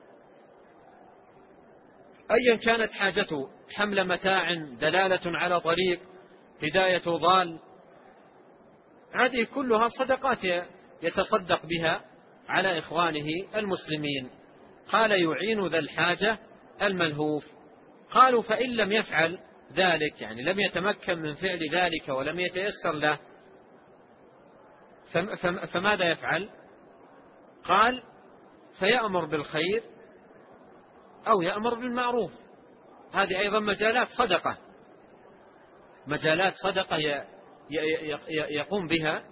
أيا كانت حاجته، حمل متاع، دلالة على طريق، هداية ضال، هذه كلها صدقات يتصدق بها على إخوانه المسلمين. قال يعين ذا الحاجة الملهوف. قالوا فإن لم يفعل ذلك، يعني لم يتمكن من فعل ذلك ولم يتيسر له، فماذا يفعل؟ قال فيأمر بالخير أو يأمر بالمعروف. هذه أيضا مجالات صدقة يقوم بها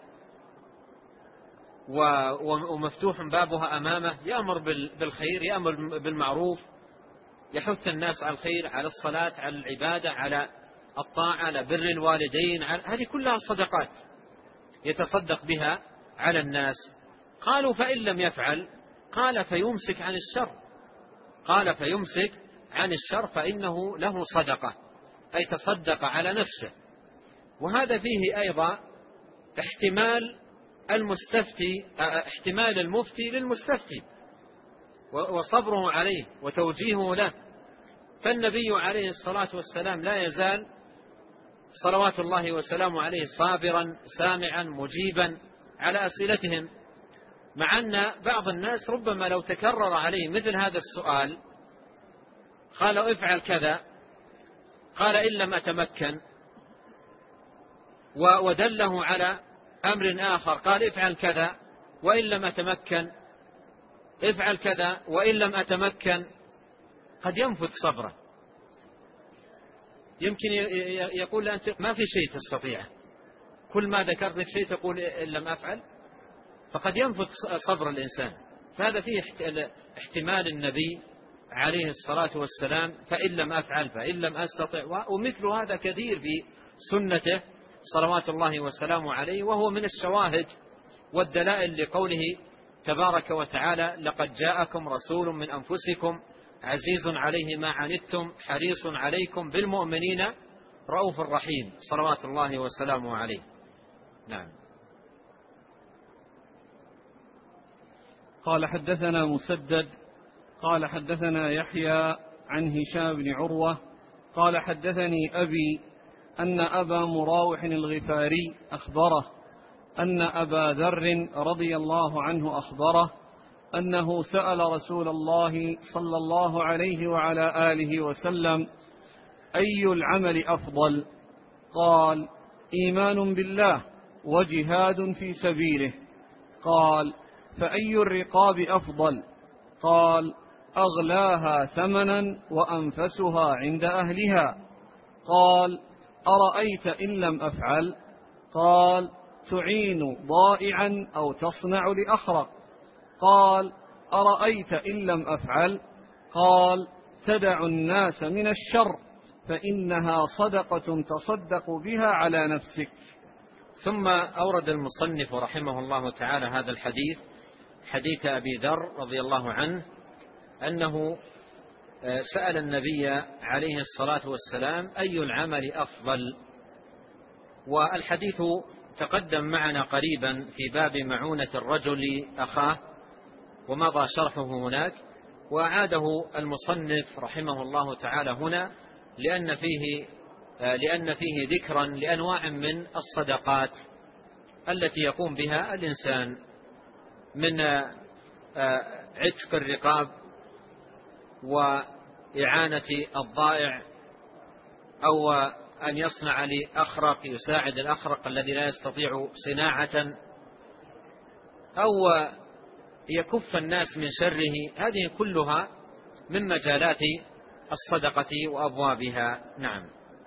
ومفتوح بابها أمامه، يأمر بالخير، يأمر بالمعروف، يحث الناس على الخير، على الصلاة، على العبادة، على الطاعة، على بر الوالدين، هذه كلها صدقات يتصدق بها على الناس. قالوا فإن لم يفعل، قال فيمسك عن الشر فإنه له صدقة، أي تصدق على نفسه. وهذا فيه أيضا احتمال المفتي للمستفتي وصبره عليه وتوجيهه له. فالنبي عليه الصلاة والسلام لا يزال صلوات الله وسلامه عليه صابرا سامعا مجيبا على أسئلتهم، مع أن بعض الناس ربما لو تكرر عليه مثل هذا السؤال قال افعل كذا، قال إن لم أتمكن، ودله على أمر آخر قال افعل كذا وإن لم أتمكن، افعل كذا وإن لم أتمكن، قد ينفذ صبره. يمكن يقول أنت ما في شيء تستطيعه، كل ما ذكرت لك شيء تقول إن لم أفعل، فقد ينفذ صبر الإنسان. فهذا فيه احتمال النبي عليه الصلاة والسلام فإن لم أفعل، فإن لم أستطع، ومثل هذا كثير بسنته صلوات الله وسلامه عليه، وهو من الشواهد والدلائل لقوله تبارك وتعالى لقد جاءكم رسول من أنفسكم عزيز عليه ما عنتم حريص عليكم بالمؤمنين رؤوف رحيم، صلوات الله وسلامه عليه. نعم. قال حدثنا مسدد قال حدثنا يحيى عن هشام بن عروة قال حدثني أبي أن أبا مراوح الغفاري أخبره أن أبا ذر رضي الله عنه أخبره أنه سأل رسول الله صلى الله عليه وعلى آله وسلم: أي العمل أفضل؟ قال: إيمان بالله وجهاد في سبيله. قال: فأي الرقاب أفضل؟ قال: أغلاها ثمنا وأنفسها عند أهلها. قال: أرأيت إن لم أفعل؟ قال: تعين ضائعا أو تصنع لأخرق. قال: أرأيت إن لم أفعل؟ قال: تدع الناس من الشر فإنها صدقة تصدق بها على نفسك. ثم أورد المصنف رحمه الله تعالى هذا الحديث، حديث أبي ذر رضي الله عنه أنه سأل النبي عليه الصلاة والسلام: أي العمل أفضل؟ والحديث تقدم معنا قريبا في باب معونة الرجل أخاه، ومضى شرحه هناك، وأعاده المصنف رحمه الله تعالى هنا لأن فيه ذكرا لأنواع من الصدقات التي يقوم بها الإنسان، من عتق الرقاب وإعانة الضائع، أو أن يصنع لأخرق يساعد الأخرق الذي لا يستطيع صناعة، أو يكف الناس من شره. هذه كلها من مجالات الصدقة وأبوابها. نعم.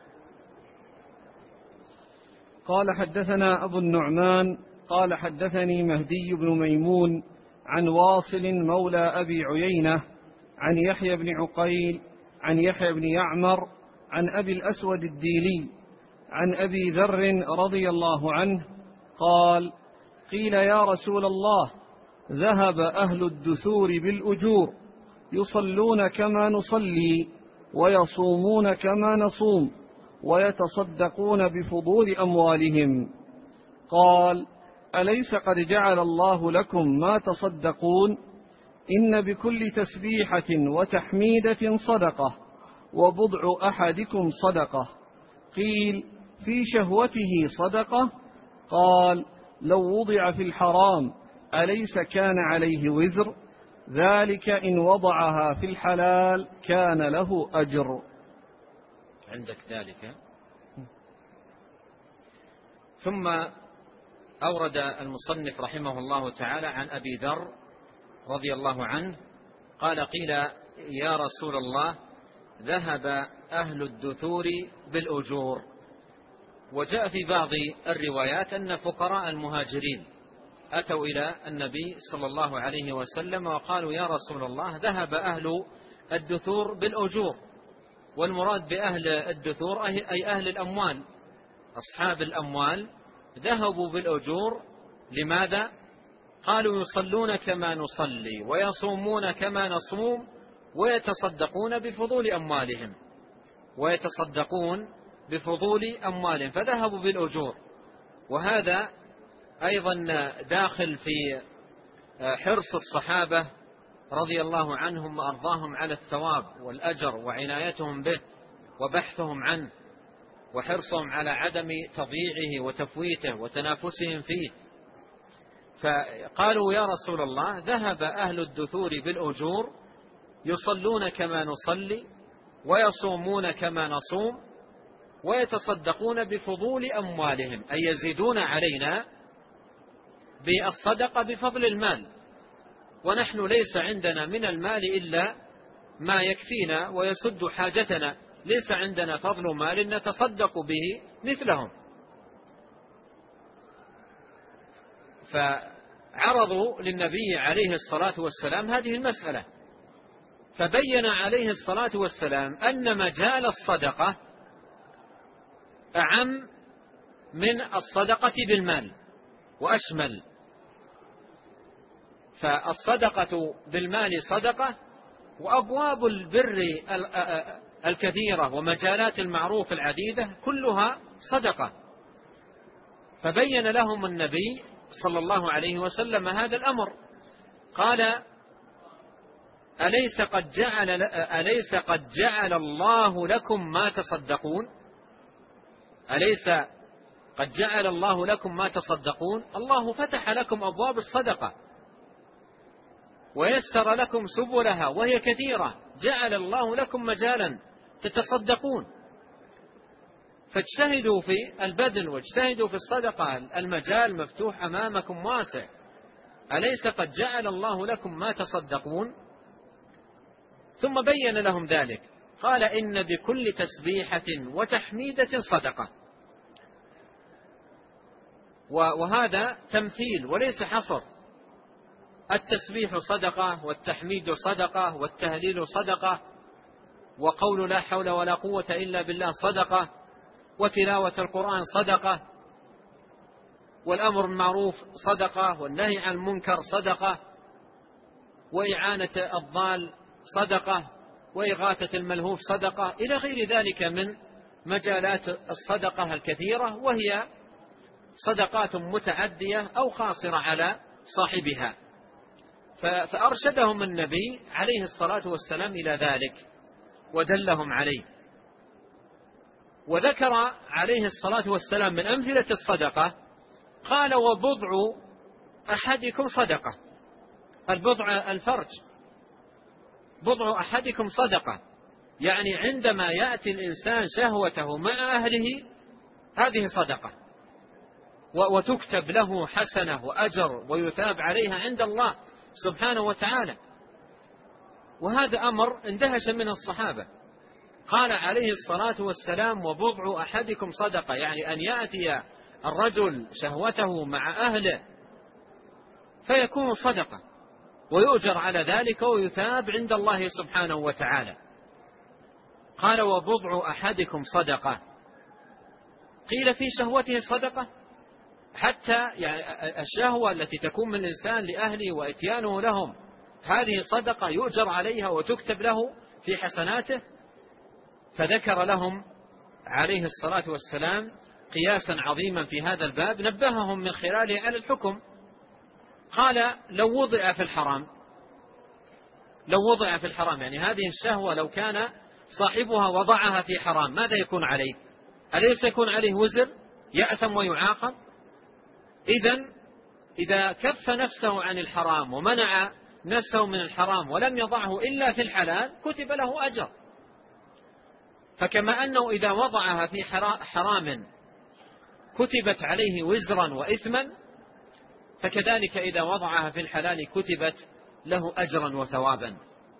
قال: حدثنا أبو النعمان قال: حدثني مهدي بن ميمون عن واصل مولى أبي عيينة عن يحيى بن عقيل عن يحيى بن يعمر عن أبي الأسود الديلي عن أبي ذر رضي الله عنه قال: قيل يا رسول الله: ذهب أهل الدثور بالأجور يصلون كما نصلي ويصومون كما نصوم ويتصدقون بفضول أموالهم. قال: أليس قد جعل الله لكم ما تصدقون؟ إن بكل تسبيحة وتحميدة صدقة، وبضع أحدكم صدقة. قيل: في شهوته صدقة؟ قال: لو وضع في الحرام أليس كان عليه وزر؟ ذلك إن وضعها في الحلال كان له أجر. عندك ذلك. ثم أورد المصنف رحمه الله تعالى عن أبي ذر رضي الله عنه قال: قيل يا رسول الله: ذهب أهل الدثور بالأجور. وجاء في بعض الروايات أن فقراء المهاجرين أتوا إلى النبي صلى الله عليه وسلم وقالوا: يا رسول الله، ذهب أهل الدثور بالأجور. والمراد بأهل الدثور أي أهل الأموال، أصحاب الأموال ذهبوا بالأجور. لماذا؟ قالوا: يصلون كما نصلي ويصومون كما نصوم ويتصدقون بفضول أموالهم، فذهبوا بالأجور. وهذا أيضا داخل في حرص الصحابة رضي الله عنهم وأرضاهم على الثواب والأجر وعنايتهم به وبحثهم عنه وحرصهم على عدم تضييعه وتفويته وتنافسهم فيه. فقالوا: يا رسول الله، ذهب أهل الدثور بالأجور يصلون كما نصلي ويصومون كما نصوم ويتصدقون بفضول أموالهم، أي يزيدون علينا بالصدقة بفضل المال، ونحن ليس عندنا من المال إلا ما يكفينا ويسد حاجتنا، ليس عندنا فضل مال نتصدق به مثلهم. فعرضوا للنبي عليه الصلاة والسلام هذه المسألة، فبين عليه الصلاة والسلام أن مجال الصدقة أعم من الصدقة بالمال وأشمل. فالصدقة بالمال صدقة، وأبواب البر الكثيرة ومجالات المعروف العديدة كلها صدقة. فبين لهم النبي صلى الله عليه وسلم هذا الأمر. قال: أليس قد جعل الله لكم ما تصدقون؟ أليس قد جعل الله لكم ما تصدقون؟ الله فتح لكم أبواب الصدقة، ويسر لكم سبلها وهي كثيرة، جعل الله لكم مجالا تتصدقون، فاجتهدوا في البذل واجتهدوا في الصدقة، المجال مفتوح أمامكم واسع، أليس قد جعل الله لكم ما تصدقون؟ ثم بين لهم ذلك، قال إن بكل تسبيحة وتحميدة صدقة. وهذا تمثيل وليس حصر، التسبيح صدقة، والتحميد صدقة، والتهليل صدقة، وقول لا حول ولا قوة إلا بالله صدقة، وتلاوة القرآن صدقة، والأمر بالمعروف صدقة، والنهي عن المنكر صدقة، وإعانة الضال صدقة، وإغاثة الملهوف صدقة، إلى غير ذلك من مجالات الصدقة الكثيرة، وهي صدقات متعدية أو قاصرة على صاحبها. فأرشدهم النبي عليه الصلاة والسلام إلى ذلك ودلهم عليه. وذكر عليه الصلاة والسلام من أمثلة الصدقة، قال وبضع أحدكم صدقة. البضع الفرج، بضع أحدكم صدقة، يعني عندما يأتي الإنسان شهوته مع أهله هذه صدقة، وتكتب له حسنة وأجر ويثاب عليها عند الله سبحانه وتعالى. وهذا أمر اندهش من الصحابة. قال عليه الصلاة والسلام وبضع أحدكم صدقة، يعني أن يأتي الرجل شهوته مع أهله فيكون صدقة ويؤجر على ذلك ويثاب عند الله سبحانه وتعالى. قال وبضع أحدكم صدقة، قيل في شهوته صدقة، حتى يعني الشهوة التي تكون من الإنسان لأهله وإتيانه لهم هذه صدقة يؤجر عليها وتكتب له في حسناته. فذكر لهم عليه الصلاة والسلام قياسا عظيما في هذا الباب نبههم من خلاله على الحكم. قال لو وضع في الحرام، لو وضع في الحرام، يعني هذه الشهوة لو كان صاحبها وضعها في حرام ماذا يكون عليه؟ أليس يكون عليه وزر يأثم ويعاقب؟ إذا كف نفسه عن الحرام ومنع نفسه من الحرام ولم يضعه إلا في الحلال كتب له أجر. فكما أنه إذا وضعها في حرام كتبت عليه وزرا وإثما، فكذلك إذا وضعها في الحلال كتبت له أجرا وثوابا.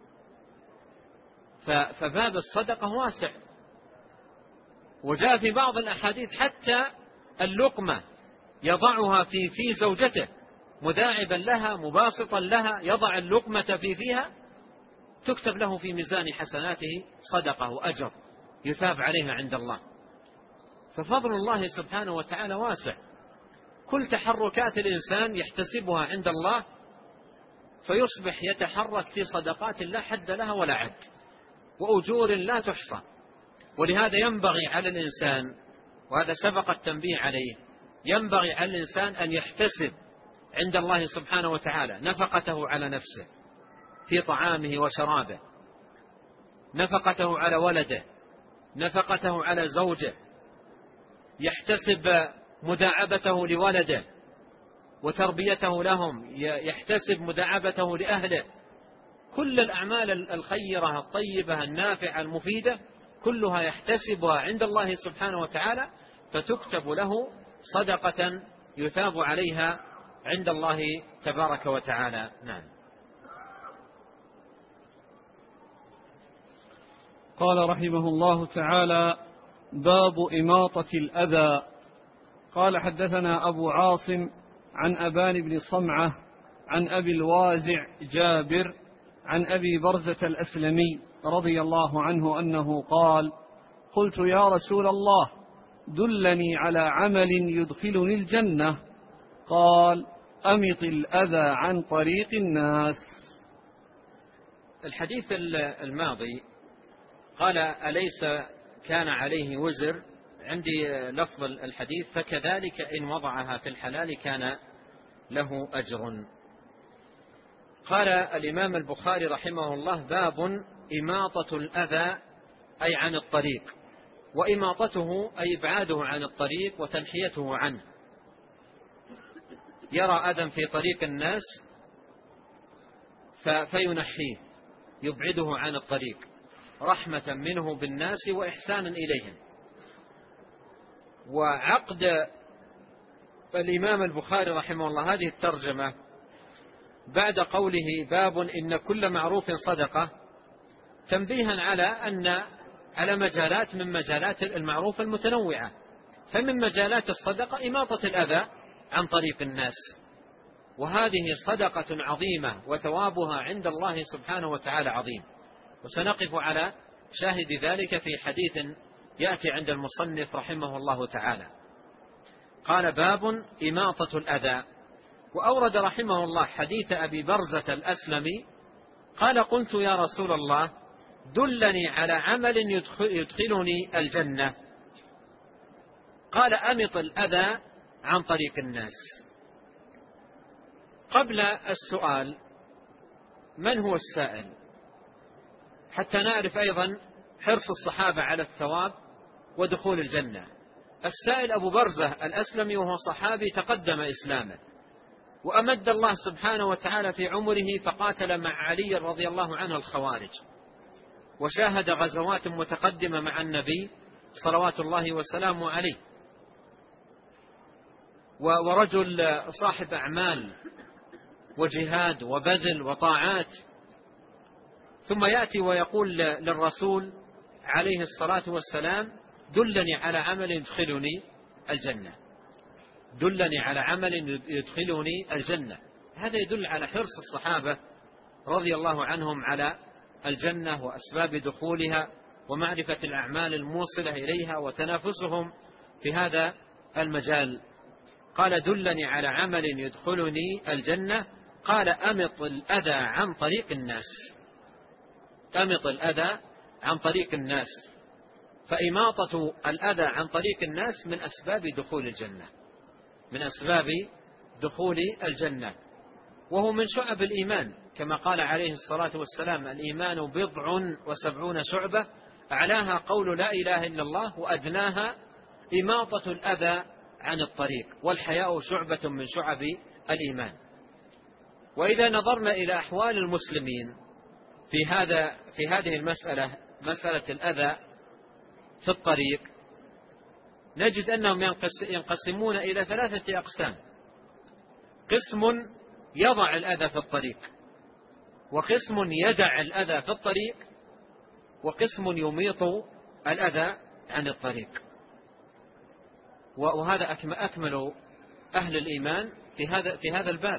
فباب الصدقة واسع. وجاء في بعض الأحاديث حتى اللقمة يضعها في زوجته مداعبا لها مباسطا لها، يضع اللقمة في فيها تكتب له في ميزان حسناته صدقة وأجر يثاب عليها عند الله. ففضل الله سبحانه وتعالى واسع. كل تحركات الإنسان يحتسبها عند الله فيصبح يتحرك في صدقات لا حد لها ولا عد وأجور لا تحصى. ولهذا ينبغي على الإنسان، وهذا سبق التنبيه عليه، ينبغي على الإنسان أن يحتسب عند الله سبحانه وتعالى نفقته على نفسه في طعامه وشرابه، نفقته على ولده، نفقته على زوجه، يحتسب مداعبته لولده وتربيته لهم، يحتسب مداعبته لأهله. كل الأعمال الخيرة الطيبة النافعة المفيدة كلها يحتسبها عند الله سبحانه وتعالى فتكتب له صدقة يثاب عليها عند الله تبارك وتعالى. نعم. قال رحمه الله تعالى باب إماطة الأذى. قال حدثنا أبو عاصم عن أبان بن صمعة عن أبي الوازع جابر عن أبي برزة الأسلمي رضي الله عنه أنه قال قلت يا رسول الله دلني على عمل يدخلني الجنة. قال أمط الأذى عن طريق الناس. الحديث الماضي قال أليس كان عليه وزر؟ عندي لفظ الحديث فكذلك إن وضعها في الحلال كان له أجر. قال الإمام البخاري رحمه الله باب إماطة الأذى أي عن الطريق، وإماطته أي إبعاده عن الطريق وتنحيته عنه. يرى أذى في طريق الناس فينحيه يبعده عن الطريق رحمة منه بالناس وإحسانا إليهم. وعقد الإمام البخاري رحمه الله هذه الترجمة بعد قوله باب إن كل معروف صدقة تنبيها على مجالات من مجالات المعروف المتنوعة. فمن مجالات الصدقة إماطة الأذى عن طريق الناس، وهذه صدقة عظيمة وثوابها عند الله سبحانه وتعالى عظيم. وسنقف على شاهد ذلك في حديث يأتي عند المصنف رحمه الله تعالى. قال باب إماطة الأذى. وأورد رحمه الله حديث أبي برزة الأسلمي قال قلت يا رسول الله دلني على عمل يدخلني الجنة. قال أمط الأذى عن طريق الناس. قبل السؤال من هو السائل حتى نعرف أيضا حرص الصحابة على الثواب ودخول الجنة. السائل أبو برزة الأسلمي وهو صحابي تقدم إسلامه، وأمد الله سبحانه وتعالى في عمره فقاتل مع علي رضي الله عنه الخوارج، وشاهد غزوات متقدمة مع النبي صلوات الله وسلامه عليه، ورجل صاحب أعمال وجهاد وبذل وطاعات. ثم يأتي ويقول للرسول عليه الصلاة والسلام دلني على عمل يدخلني الجنة، دلني على عمل يدخلني الجنة. هذا يدل على حرص الصحابة رضي الله عنهم على الجنة وأسباب دخولها ومعرفة الأعمال الموصلة إليها وتنافسهم في هذا المجال. قال دلني على عمل يدخلني الجنة. قال أمط الأذى عن طريق الناس. أمط الأذى عن طريق الناس. فإماطة الأذى عن طريق الناس من أسباب دخول الجنة، من أسباب دخول الجنة، وهو من شعب الإيمان كما قال عليه الصلاة والسلام الإيمان 70 شعبة أعلاها قول لا إله إلا الله وأدناها إماطة الأذى عن الطريق، والحياء شعبة من شعب الإيمان. وإذا نظرنا إلى أحوال المسلمين في هذه المسألة، مسألة الأذى في الطريق، نجد أنهم ينقسمون إلى 3 أقسام. قسم يضع الأذى في الطريق، وقسم يدع الأذى في الطريق، وقسم يميط الأذى عن الطريق. وهذا أكمل أهل الإيمان في هذا الباب.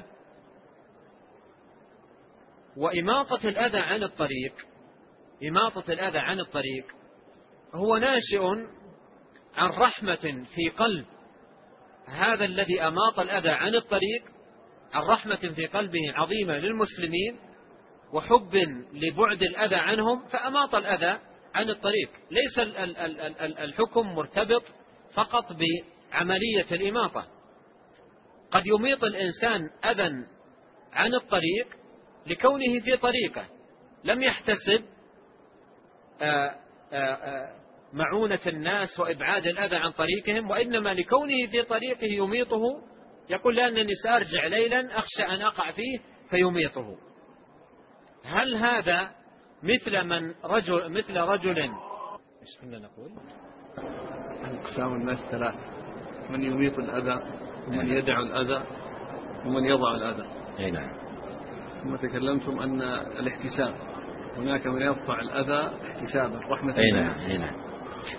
وإماطة الأذى عن الطريق، إماطة الأذى عن الطريق هو ناشئ عن رحمة في قلب هذا الذي أماط الأذى عن الطريق، عن رحمة في قلبه عظيمة للمسلمين وحب لبعد الأذى عنهم فأماط الأذى عن الطريق. ليس الحكم مرتبط فقط بعملية الإماطة. قد يميط الإنسان أذى عن الطريق لكونه في طريقه لم يحتسب معونة الناس وإبعاد الأذى عن طريقهم، وإنما لكونه في طريقه يميطه، يقول لأنني سأرجع ليلا أخشى أن أقع فيه فيميطه. هل هذا مثل رجل إيش كنا نقول؟ أقسام الناس 3: من يميط الأذى، ومن يدع الأذى، ومن يضع الأذى. نعم. ثم تكلمتم أن الاحتساب، هناك من يرفع الأذى احتسابا رحمة الناس. نعم.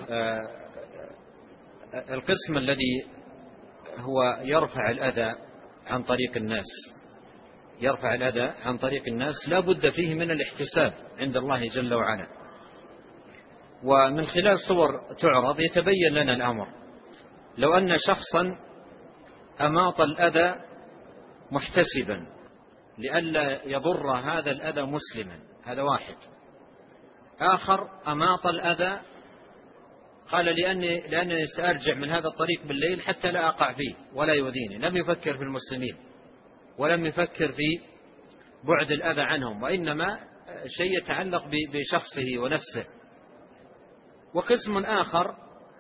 القسم الذي هو يرفع الأذى عن طريق الناس، يرفع الأذى عن طريق الناس لا بد فيه من الاحتساب عند الله جل وعلا. ومن خلال صور تعرض يتبين لنا الأمر. لو أن شخصا أماط الأذى محتسبا لئلا يضر هذا الأذى مسلما، هذا واحد. آخر أماط الأذى قال لأنني سأرجع من هذا الطريق بالليل حتى لا أقع فيه ولا يؤذيني، لم يفكر في المسلمين ولم يفكر في بعد الأذى عنهم، وإنما شيء يتعلق بشخصه ونفسه. وقسم آخر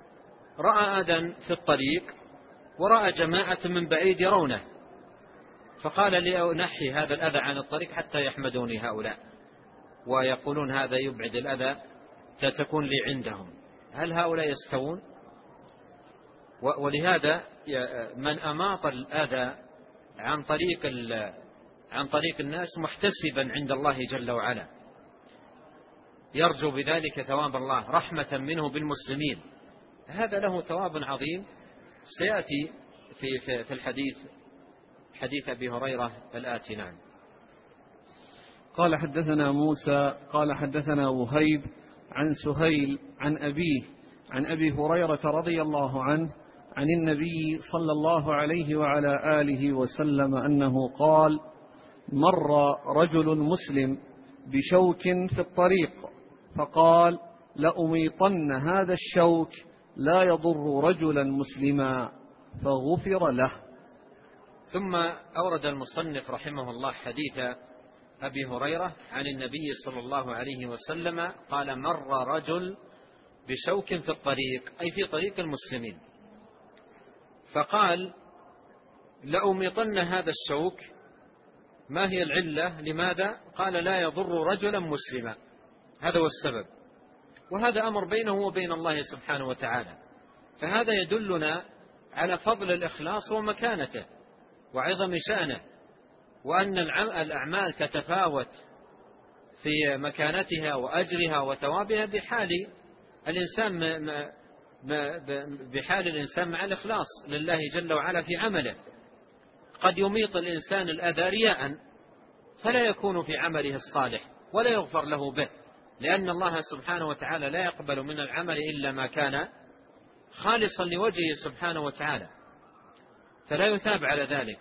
رأى أذى في الطريق ورأى جماعة من بعيد يرونه فقال لأنحي هذا الأذى عن الطريق حتى يحمدوني هؤلاء ويقولون هذا يبعد الأذى تكون لي عندهم. هل هؤلاء يستوون؟ ولهذا من أماط الأذى عن طريق الناس محتسبا عند الله جل وعلا يرجو بذلك ثواب الله رحمة منه بالمسلمين، هذا له ثواب عظيم سيأتي في الحديث، حديث أبي هريرة الآتي. نعم. قال حدثنا موسى قال حدثنا وهيب عن سهيل عن أبيه عن أبي هريرة رضي الله عنه عن النبي صلى الله عليه وعلى آله وسلم أنه قال: مر رجل مسلم بشوك في الطريق فقال: لأميطن هذا الشوك لا يضر رجلا مسلما، فغفر له. ثم أورد المصنف رحمه الله حديث أبي هريرة عن النبي صلى الله عليه وسلم قال: مر رجل بشوك في الطريق، أي في طريق المسلمين، فقال: لأميطن هذا الشوك. ما هي العلة؟ لماذا؟ قال: لا يضر رجلا مسلما، هذا هو السبب، وهذا أمر بينه وبين الله سبحانه وتعالى، فهذا يدلنا على فضل الإخلاص ومكانته وعظم شأنه، وأن الأعمال تتفاوت في مكانتها وأجرها وثوابها بحال الإنسان مع الإخلاص لله جل وعلا في عمله. قد يميط الإنسان الأذى رياء فلا يكون في عمله الصالح ولا يغفر له به، لأن الله سبحانه وتعالى لا يقبل من العمل إلا ما كان خالصا لوجهه سبحانه وتعالى، فلا يثاب على ذلك،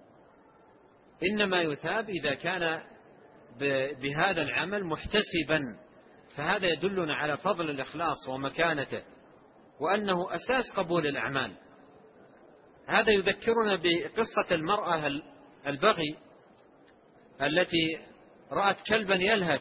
إنما يثاب إذا كان بهذا العمل محتسبا، فهذا يدلنا على فضل الإخلاص ومكانته وأنه أساس قبول الأعمال. هذا يذكرنا بقصة المرأة البغي التي رأت كلبا يلهث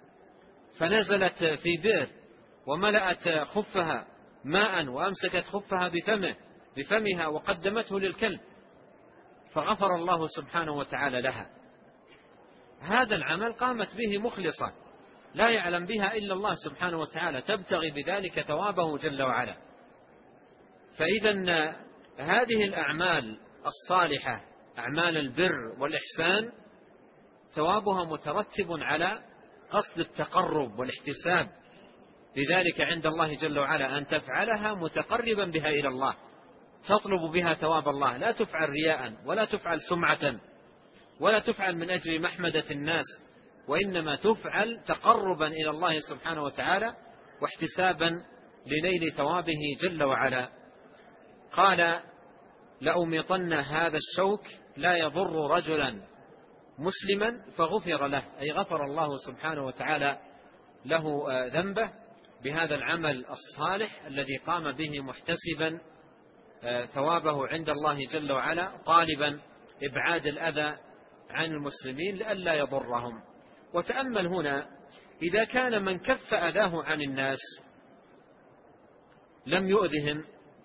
فنزلت في بئر وملأت خفها ماء وأمسكت خفها بفمها وقدمته للكلب، فغفر الله سبحانه وتعالى لها. هذا العمل قامت به مخلصة لا يعلم بها إلا الله سبحانه وتعالى، تبتغي بذلك ثوابه جل وعلا. فإذا هذه الأعمال الصالحة، أعمال البر والإحسان، ثوابها مترتب على قصد التقرب والاحتساب لذلك عند الله جل وعلا، أن تفعلها متقربا بها إلى الله، تطلب بها ثواب الله، لا تفعل رياء ولا تفعل سمعة ولا تفعل من أجل محمدة الناس، وإنما تفعل تقربا إلى الله سبحانه وتعالى واحتسابا لنيل ثوابه جل وعلا. قال: لأميطن هذا الشوك لا يضر رجلا مسلما فغفر له، أي غفر الله سبحانه وتعالى له ذنبه بهذا العمل الصالح الذي قام به محتسبا ثوابه عند الله جل وعلا، طالبا إبعاد الأذى عن المسلمين لئلا يضرهم. وتأمل هنا، إذا كان من كف أذاه عن الناس لم يؤذهم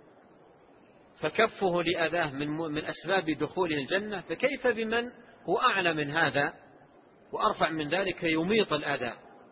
فكفه لأذاه من أسباب دخوله الجنة، فكيف بمن هو أعلى من هذا وأرفع من ذلك يميط الأذى؟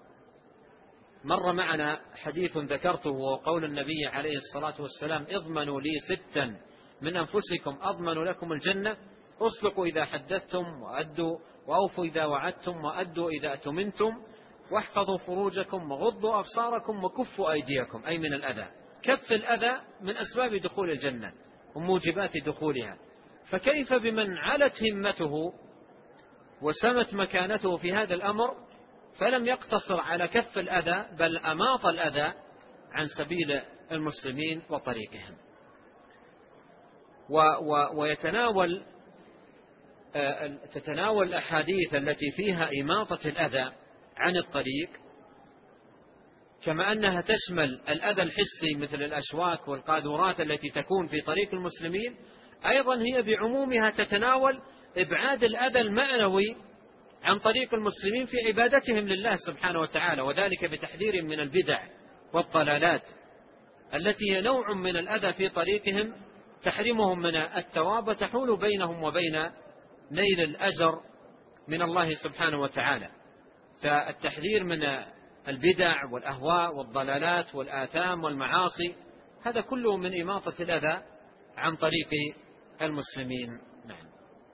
مر معنا حديث ذكرته وقول النبي عليه الصلاة والسلام: اضمنوا لي 6 من أنفسكم أضمن لكم الجنة: اصدقوا إذا حدثتم، وأوفوا إذا وعدتم، وأدوا إذا أتمنتم، واحفظوا فروجكم، وغضوا أبصاركم، وكفوا أيديكم، أي من الأذى. كف الأذى من أسباب دخول الجنة وموجبات دخولها، فكيف بمن علت همته وسمت مكانته في هذا الأمر فلم يقتصر على كف الأذى بل أماط الأذى عن سبيل المسلمين وطريقهم. تتناول الأحاديث التي فيها إماطة الأذى عن الطريق، كما أنها تشمل الأذى الحسي مثل الأشواك والقاذورات التي تكون في طريق المسلمين، أيضا هي بعمومها تتناول إبعاد الأذى المعنوي عن طريق المسلمين في عبادتهم لله سبحانه وتعالى، وذلك بتحذير من البدع والضلالات التي هي نوع من الأذى في طريقهم تحرمهم من الثواب وتحول بينهم وبين نيل الأجر من الله سبحانه وتعالى. فالتحذير من البدع والأهواء والضلالات والآثام والمعاصي هذا كله من إماطة الأذى عن طريق المسلمين. نعم.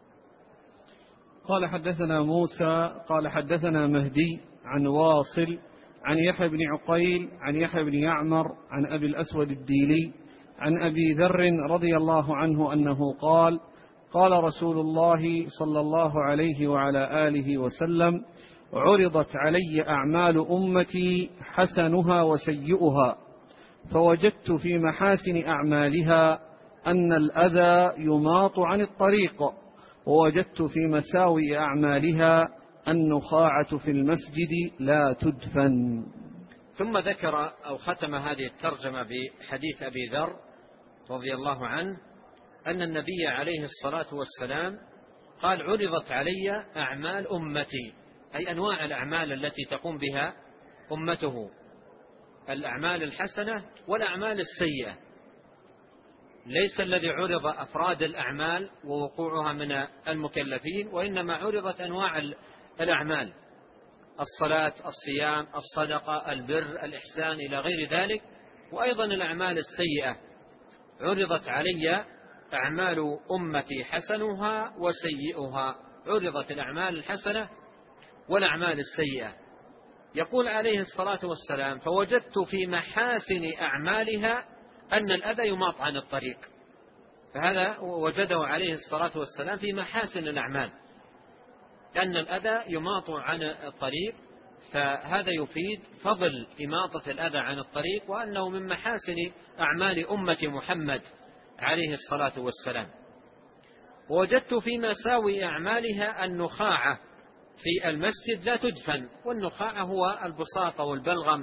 قال حدثنا موسى قال حدثنا مهدي عن واصل عن يحيى بن عقيل عن يحيى بن يعمر عن أبي الأسود الديلي عن أبي ذر رضي الله عنه أنه قال قال رسول الله صلى الله عليه وعلى آله وسلم عرضت علي أعمال أمتي حسنها وسيئها فوجدت في محاسن أعمالها أن الأذى يماط عن الطريق ووجدت في مساوئ أعمالها النخاعة في المسجد لا تدفن. ثم ذكر أو ختم هذه الترجمة بحديث أبي ذر رضي الله عنه أن النبي عليه الصلاة والسلام قال عرضت علي أعمال أمتي، أي أنواع الأعمال التي تقوم بها أمته، الأعمال الحسنة والأعمال السيئة. ليس الذي عرض أفراد الأعمال ووقوعها من المكلفين، وإنما عرضت أنواع الأعمال، الصلاة، الصيام، الصدقة، البر، الإحسان إلى غير ذلك، وأيضا الأعمال السيئة. عرضت علي أعمال أمتي حسنها وسيئها، عرضت الأعمال الحسنة والأعمال السيئة. يقول عليه الصلاة والسلام فوجدت في محاسن أعمالها أن الأذى يماط عن الطريق. فهذا وجده عليه الصلاة والسلام في محاسن الأعمال أن الأذى يماط عن الطريق، فهذا يفيد فضل إماطة الأذى عن الطريق، وأنه من محاسن أعمال أمة محمد عليه الصلاة والسلام. ووجدت في مساوئ أعمالها النخاعة في المسجد لا تدفن، والنخاعة هو البساط والبلغم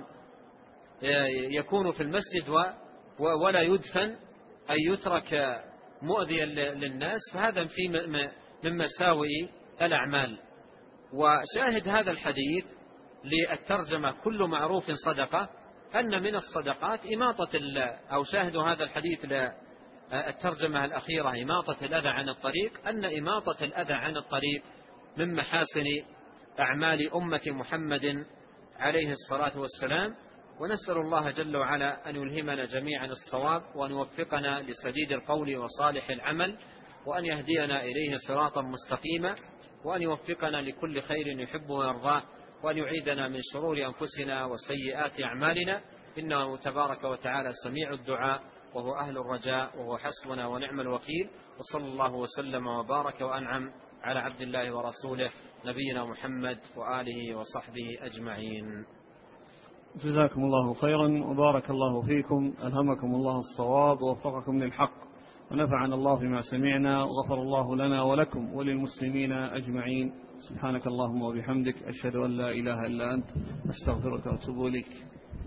يكون في المسجد ولا يدفن، أي يترك مؤذيا للناس، فهذا من مساوئ الأعمال. وشاهد هذا الحديث للترجمة كل معروف صدقة، أن من الصدقات إماطة أو شاهد هذا الحديث للترجمة الأخيرة إماطة الأذى عن الطريق، أن إماطة الأذى عن الطريق من محاسن أعمال أمة محمد عليه الصلاة والسلام. ونسأل الله جل وعلا أن يلهمنا جميعا الصواب، وأن يوفقنا لسديد القول وصالح العمل، وأن يهدينا إليه صراطا مستقيما، وأن يوفقنا لكل خير يحبه ويرضاه، وأن يعيدنا من شرور أنفسنا وسيئات أعمالنا، إنه تبارك وتعالى سميع الدعاء وهو أهل الرجاء وهو حسبنا ونعم الوكيل. وصلى الله وسلم وبارك وأنعم على عبد الله ورسوله نبينا محمد وآله وصحبه أجمعين. جزاكم الله خيرا وبارك الله فيكم، ألهمكم الله الصواب ووفقكم للحق، ونفعنا الله بما سمعنا، وغفر الله لنا ولكم وللمسلمين أجمعين. سبحانك اللهم وبحمدك، أشهد أن لا إله إلا أنت، أستغفرك وأتوب إليك.